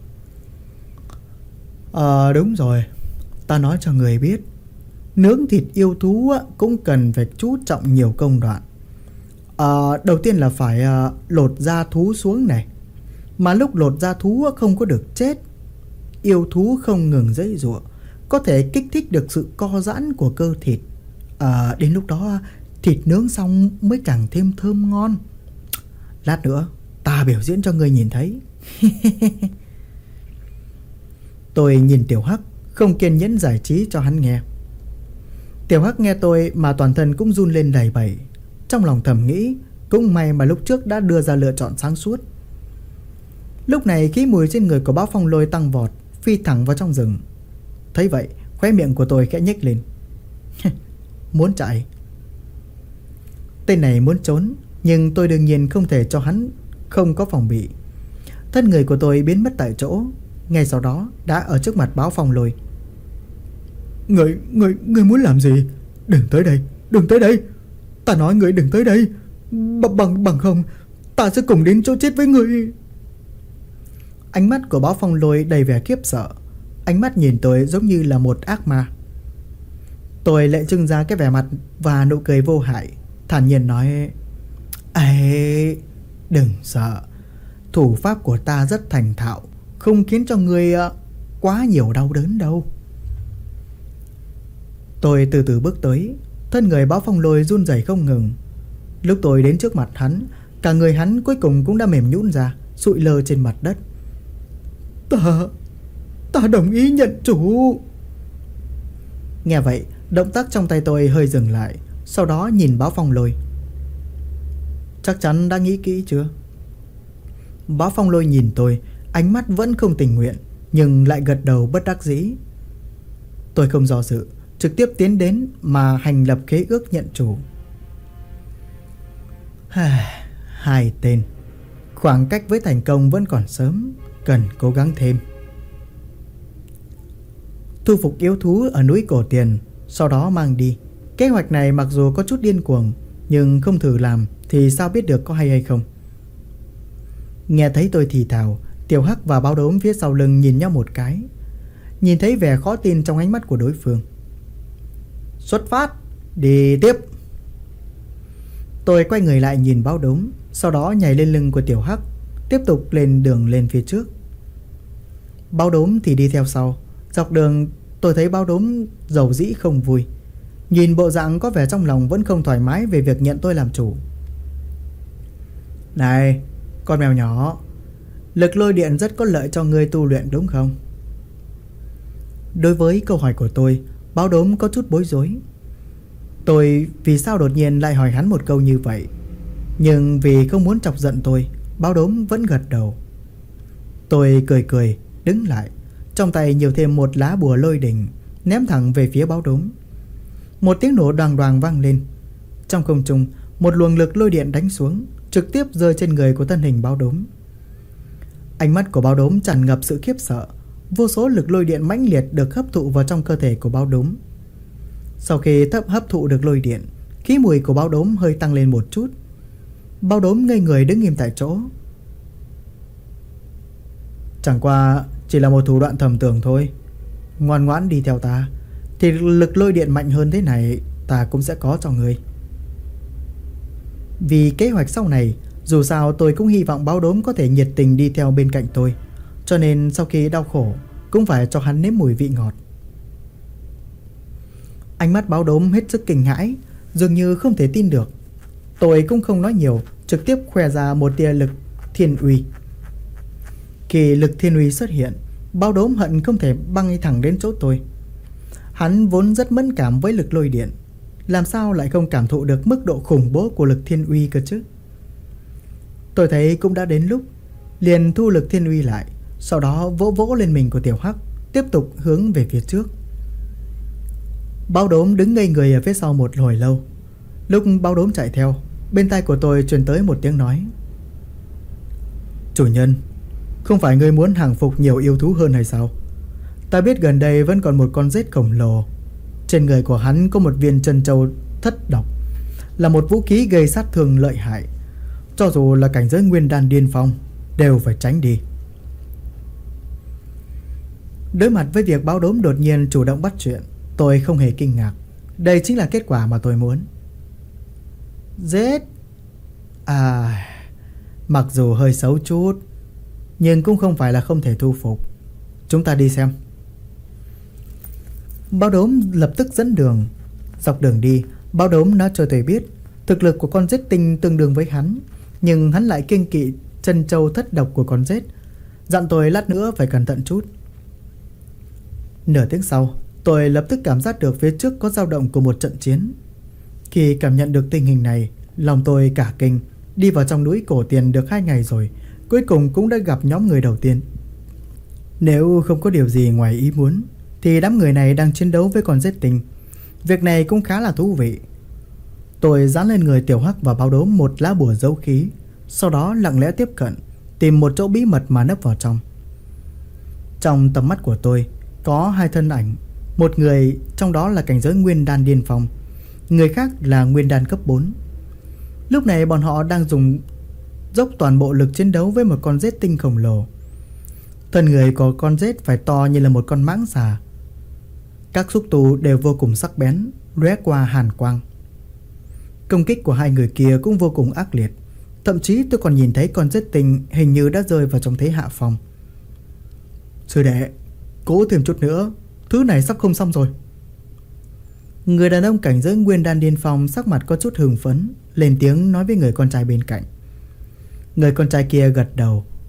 đúng rồi, ta nói cho người biết, nướng thịt yêu thú cũng cần phải chú trọng nhiều công đoạn. Đầu tiên là phải lột da thú xuống này. Mà lúc lột da thú không có được chết. Yêu thú không ngừng giãy giụa, có thể kích thích được sự co giãn của cơ thịt. Đến lúc đó thịt nướng xong mới càng thêm thơm ngon. Lát nữa ta biểu diễn cho ngươi nhìn thấy. Tôi nhìn Tiểu Hắc, không kiên nhẫn giải trí cho hắn nghe. Tiểu Hắc nghe tôi mà toàn thân cũng run lên đầy bẩy. Trong lòng thầm nghĩ, cũng may mà lúc trước đã đưa ra lựa chọn sáng suốt. Lúc này khí mùi trên người của báo phong lôi tăng vọt, phi thẳng vào trong rừng. Thấy vậy, khóe miệng của tôi khẽ nhếch lên. Muốn chạy? Tên này muốn trốn, nhưng tôi đương nhiên không thể cho hắn không có phòng bị. Thân người của tôi biến mất tại chỗ, ngay sau đó đã ở trước mặt báo phong lôi. Người muốn làm gì? Đừng tới đây. Ta nói người đừng tới đây. Bằng không ta sẽ cùng đến chỗ chết với người. Ánh mắt của báo phong lôi đầy vẻ khiếp sợ. Ánh mắt nhìn tôi giống như là một ác ma. Tôi lại trưng ra cái vẻ mặt và nụ cười vô hại, thản nhiên nói: Ê, đừng sợ. Thủ pháp của ta rất thành thạo, không khiến cho người quá nhiều đau đớn đâu. Tôi từ từ bước tới, thân người báo phong lôi run rẩy không ngừng. Lúc tôi đến trước mặt hắn, cả người hắn cuối cùng cũng đã mềm nhũn ra, sụi lơ trên mặt đất. Ta đồng ý nhận chủ. Nghe vậy, động tác trong tay tôi hơi dừng lại, sau đó nhìn Báo Phong Lôi. Chắc chắn đã nghĩ kỹ chưa? Báo Phong Lôi nhìn tôi, ánh mắt vẫn không tình nguyện, nhưng lại gật đầu bất đắc dĩ. Tôi không do dự, trực tiếp tiến đến mà hành lập khế ước nhận chủ. Hai tên, khoảng cách với thành công vẫn còn sớm, cần cố gắng thêm. Thu phục yêu thú ở núi Cổ Tiền, sau đó mang đi. Kế hoạch này mặc dù có chút điên cuồng, nhưng không thử làm thì sao biết được có hay hay không. Nghe thấy tôi thì thào, Tiểu Hắc và Báo Đốm phía sau lưng nhìn nhau một cái. Nhìn thấy vẻ khó tin trong ánh mắt của đối phương. Xuất phát, đi tiếp. Tôi quay người lại nhìn Báo Đốm, sau đó nhảy lên lưng của Tiểu Hắc, tiếp tục lên đường lên phía trước. Báo Đốm thì đi theo sau. Dọc đường tôi thấy Báo Đốm dầu dĩ không vui, nhìn bộ dạng có vẻ trong lòng vẫn không thoải mái về việc nhận tôi làm chủ. Này, con mèo nhỏ, lực lôi điện rất có lợi cho ngươi tu luyện đúng không? Đối với câu hỏi của tôi, Báo Đốm có chút bối rối. Tôi vì sao đột nhiên lại hỏi hắn một câu như vậy? Nhưng vì không muốn chọc giận tôi, Báo Đốm vẫn gật đầu. Tôi cười cười, đứng lại, trong tay nhiều thêm một lá bùa lôi đình, ném thẳng về phía Báo Đốm. Một tiếng nổ đoàng đoàng vang lên. Trong không trung, một luồng lực lôi điện đánh xuống, trực tiếp rơi trên người của thân hình Báo Đốm. Ánh mắt của Báo Đốm tràn ngập sự khiếp sợ. Vô số lực lôi điện mãnh liệt được hấp thụ vào trong cơ thể của Báo Đốm. Sau khi hấp thụ được lôi điện, khí mùi của Báo Đốm hơi tăng lên một chút. Báo Đốm ngây người đứng im tại chỗ. Chẳng qua chỉ là một thủ đoạn thầm tưởng thôi. Ngoan ngoãn đi theo ta, thì lực lôi điện mạnh hơn thế này ta cũng sẽ có cho ngươi. Vì kế hoạch sau này, dù sao tôi cũng hy vọng Báo Đốm có thể nhiệt tình đi theo bên cạnh tôi, cho nên sau khi đau khổ cũng phải cho hắn nếm mùi vị ngọt. Ánh mắt Báo Đốm hết sức kinh hãi, dường như không thể tin được. Tôi cũng không nói nhiều, trực tiếp khoe ra một tia lực thiên uy. Khi lực thiên uy xuất hiện, Báo Đốm hận không thể băng thẳng đến chỗ tôi. Hắn vốn rất mẫn cảm với lực lôi điện, làm sao lại không cảm thụ được mức độ khủng bố của lực thiên uy cơ chứ? Tôi thấy cũng đã đến lúc, liền thu lực thiên uy lại, sau đó vỗ vỗ lên mình của Tiểu Hắc, tiếp tục hướng về phía trước. Báo Đốm đứng ngây người ở phía sau một hồi lâu. Lúc Báo Đốm chạy theo, bên tai của tôi truyền tới một tiếng nói. Chủ nhân, không phải ngươi muốn hàng phục nhiều yêu thú hơn hay sao? Ta biết gần đây vẫn còn một con rết khổng lồ. Trên người của hắn có một viên chân châu thất độc, là một vũ khí gây sát thương lợi hại. Cho dù là cảnh giới nguyên đan điên phong đều phải tránh đi. Đối mặt với việc Báo Đốm đột nhiên chủ động bắt chuyện, tôi không hề kinh ngạc. Đây chính là kết quả mà tôi muốn. Rết mặc dù hơi xấu chút, nhưng cũng không phải là không thể thu phục. Chúng ta đi xem. Báo Đốm lập tức dẫn đường. Dọc đường đi, Báo Đốm nói cho tôi biết thực lực của con rết tinh tương đương với hắn, nhưng hắn lại kiêng kỵ chân châu thất độc của con rết, dặn tôi lát nữa phải cẩn thận chút. Nửa tiếng sau, tôi lập tức cảm giác được phía trước có dao động của một trận chiến. Khi cảm nhận được tình hình này, lòng tôi cả kinh. Đi vào trong núi Cổ Tiền được 2 ngày rồi, cuối cùng cũng đã gặp nhóm người đầu tiên. Nếu không có điều gì ngoài ý muốn, thì đám người này đang chiến đấu với con rết tinh. Việc này cũng khá là thú vị. Tôi dán lên người Tiểu Hắc và Báo Đốm một lá bùa dấu khí, sau đó lặng lẽ tiếp cận, tìm một chỗ bí mật mà nấp vào trong. Trong tầm mắt của tôi có 2 thân ảnh. Một người trong đó là cảnh giới nguyên đan điên phong, người khác là nguyên đan cấp 4. Lúc này bọn họ đang dùng dốc toàn bộ lực chiến đấu với một con rết tinh khổng lồ. Thân người của con rết phải to như là một con mãng xà. Các xúc tu đều vô cùng sắc bén, lóe qua hàn quang. Công kích của 2 người kia cũng vô cùng ác liệt. Thậm chí tôi còn nhìn thấy con rết tinh hình như đã rơi vào trong thế hạ phong. Sư đệ, cố thêm chút nữa, thứ này sắp không xong rồi. Người đàn ông cảnh giới nguyên đan điên phong sắc mặt có chút hưng phấn, lên tiếng nói với người con trai bên cạnh. Người con trai kia gật đầu,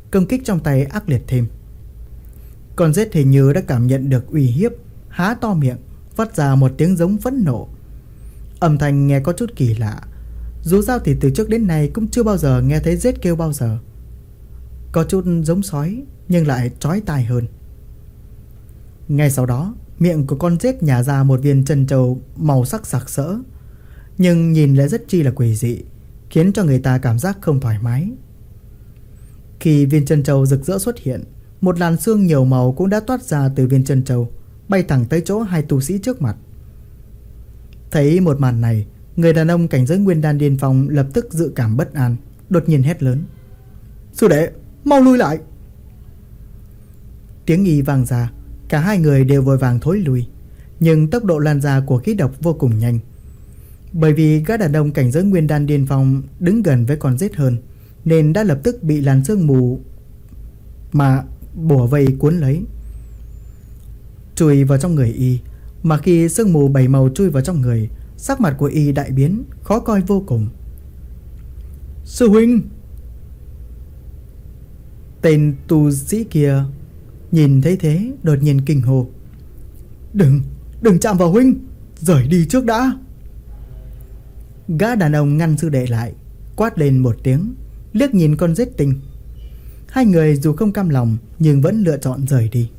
công kích trong tay ác liệt thêm. Con rết hình như đã cảm nhận được uy hiếp, há to miệng, phát ra một tiếng giống phẫn nộ. Âm thanh nghe có chút kỳ lạ, dù sao thì từ trước đến nay cũng chưa bao giờ nghe thấy rết kêu bao giờ. Có chút giống sói nhưng lại chói tai hơn. Ngay sau đó, miệng của con rết nhả ra một viên trân châu màu sắc sặc sỡ, nhưng nhìn lại rất chi là quỷ dị, khiến cho người ta cảm giác không thoải mái. Khi viên trân châu rực rỡ xuất hiện, một làn sương nhiều màu cũng đã toát ra từ viên trân châu, bay thẳng tới chỗ hai tu sĩ trước mặt. Thấy một màn này, người đàn ông cảnh giới Nguyên Đan Điên Phong lập tức dự cảm bất an, đột nhiên hét lớn: "Sư đệ, mau lui lại!" Tiếng y vang ra, cả hai người đều vội vàng thối lui, nhưng tốc độ lan ra của khí độc vô cùng nhanh. Bởi vì gã đàn ông cảnh giới Nguyên Đan Điên Phong đứng gần với con rết hơn, nên đã lập tức bị làn sương mù mà bủa vây cuốn lấy, chui vào trong người y. Mà khi sương mù bảy màu chui vào trong người, sắc mặt của y đại biến, khó coi vô cùng. "Sư huynh!" Tên tu sĩ kia nhìn thấy thế đột nhiên kinh hô: Đừng chạm vào huynh, rời đi trước đã!" Gã đàn ông ngăn sư đệ lại, quát lên một tiếng, liếc nhìn con rết tinh. Hai người dù không cam lòng nhưng vẫn lựa chọn rời đi.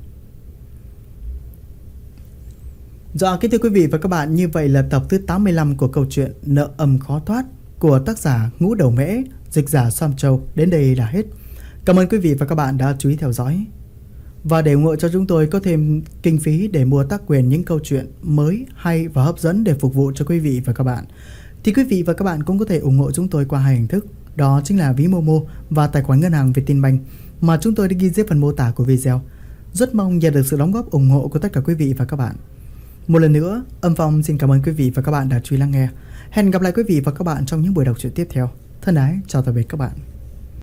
Dạ, kính thưa quý vị và các bạn, như vậy là tập thứ 85 của câu chuyện Nợ Âm Khó Thoát của tác giả Ngũ Đầu Mễ, dịch giả Sam Châu đến đây là hết. Cảm ơn quý vị và các bạn đã chú ý theo dõi. Và để ủng hộ cho chúng tôi có thêm kinh phí để mua tác quyền những câu chuyện mới, hay và hấp dẫn để phục vụ cho quý vị và các bạn, thì quý vị và các bạn cũng có thể ủng hộ chúng tôi qua hai hình thức. Đó chính là ví Momo và tài khoản ngân hàng Vietinbank mà chúng tôi đã ghi dưới phần mô tả của video. Rất mong nhận được sự đóng góp ủng hộ của tất cả quý vị và các bạn. Một lần nữa, Âm Phong xin cảm ơn quý vị và các bạn đã chú ý lắng nghe. Hẹn gặp lại quý vị và các bạn trong những buổi đọc truyện tiếp theo. Thân ái, chào tạm biệt các bạn.